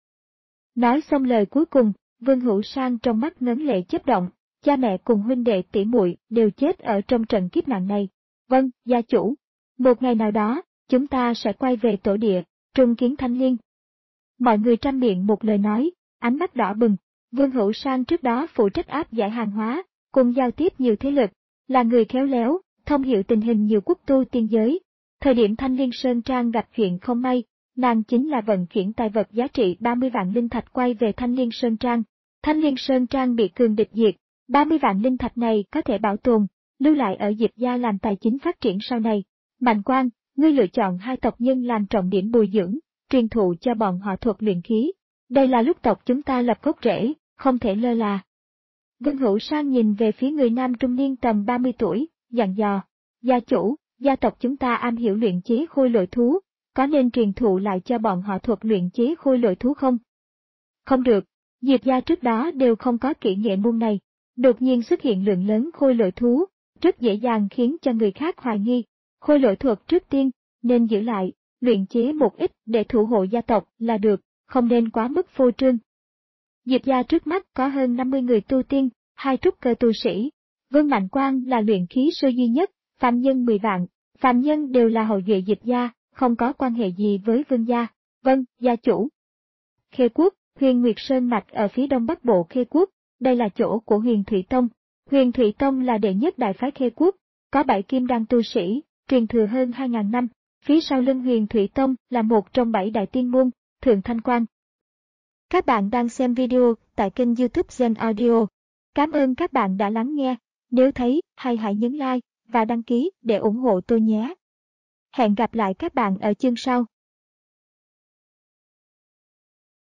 Nói xong lời cuối cùng, Vương Hữu Sang trong mắt ngấn lệ chớp động, cha mẹ cùng huynh đệ tỷ muội đều chết ở trong trận kiếp nạn này. Vâng, gia chủ. Một ngày nào đó, chúng ta sẽ quay về tổ địa, trung kiến Thanh Liên. Mọi người trăm miệng một lời nói, ánh mắt đỏ bừng. Vương Hữu Sang trước đó phụ trách áp giải hàng hóa, cùng giao tiếp nhiều thế lực, là người khéo léo, thông hiểu tình hình nhiều quốc tu tiên giới. Thời điểm Thanh Liên Sơn Trang gặp chuyện không may, nàng chính là vận chuyển tài vật giá trị ba mươi vạn linh thạch quay về Thanh Liên Sơn Trang. Thanh Liên Sơn Trang bị cường địch diệt, ba mươi vạn linh thạch này có thể bảo tồn, lưu lại ở Diệp gia làm tài chính phát triển sau này. Mạnh Quang, ngươi lựa chọn hai tộc nhân làm trọng điểm bồi dưỡng, truyền thụ cho bọn họ thuật luyện khí. Đây là lúc tộc chúng ta lập gốc rễ, không thể lơ là. Vương Hữu Sang nhìn về phía người nam trung niên tầm ba mươi tuổi, dặn dò, gia chủ, gia tộc chúng ta am hiểu luyện chế khôi lỗi thú, có nên truyền thụ lại cho bọn họ thuật luyện chế khôi lỗi thú không? Không được, Diệp gia trước đó đều không có kỹ nghệ môn này, đột nhiên xuất hiện lượng lớn khôi lỗi thú, rất dễ dàng khiến cho người khác hoài nghi. Khôi lỗi thuật trước tiên, nên giữ lại, luyện chế một ít để thủ hộ gia tộc là được, không nên quá mức phô trương. Diệp gia trước mắt có hơn năm mươi người tu tiên, hai trúc cơ tu sĩ. Vương Mạnh Quang là luyện khí sư duy nhất, phạm nhân mười vạn, phạm nhân đều là hậu duệ Diệp gia, không có quan hệ gì với Vương gia. Vâng, gia chủ. Khê Quốc, Huyền Nguyệt Sơn mạch ở phía đông bắc bộ Khê Quốc, đây là chỗ của Huyền Thủy Tông. Huyền Thủy Tông là đệ nhất đại phái Khê Quốc, có bảy kim đan tu sĩ, truyền thừa hơn hai ngàn năm. Phía sau lưng Huyền Thủy Tông là một trong bảy đại tiên môn, Thượng Thanh Quan. Các bạn đang xem video tại kênh YouTube Gen Audio. Cảm ơn các bạn đã lắng nghe. Nếu thấy hay hãy nhấn like và đăng ký để ủng hộ tôi nhé. Hẹn gặp lại các bạn ở chương sau.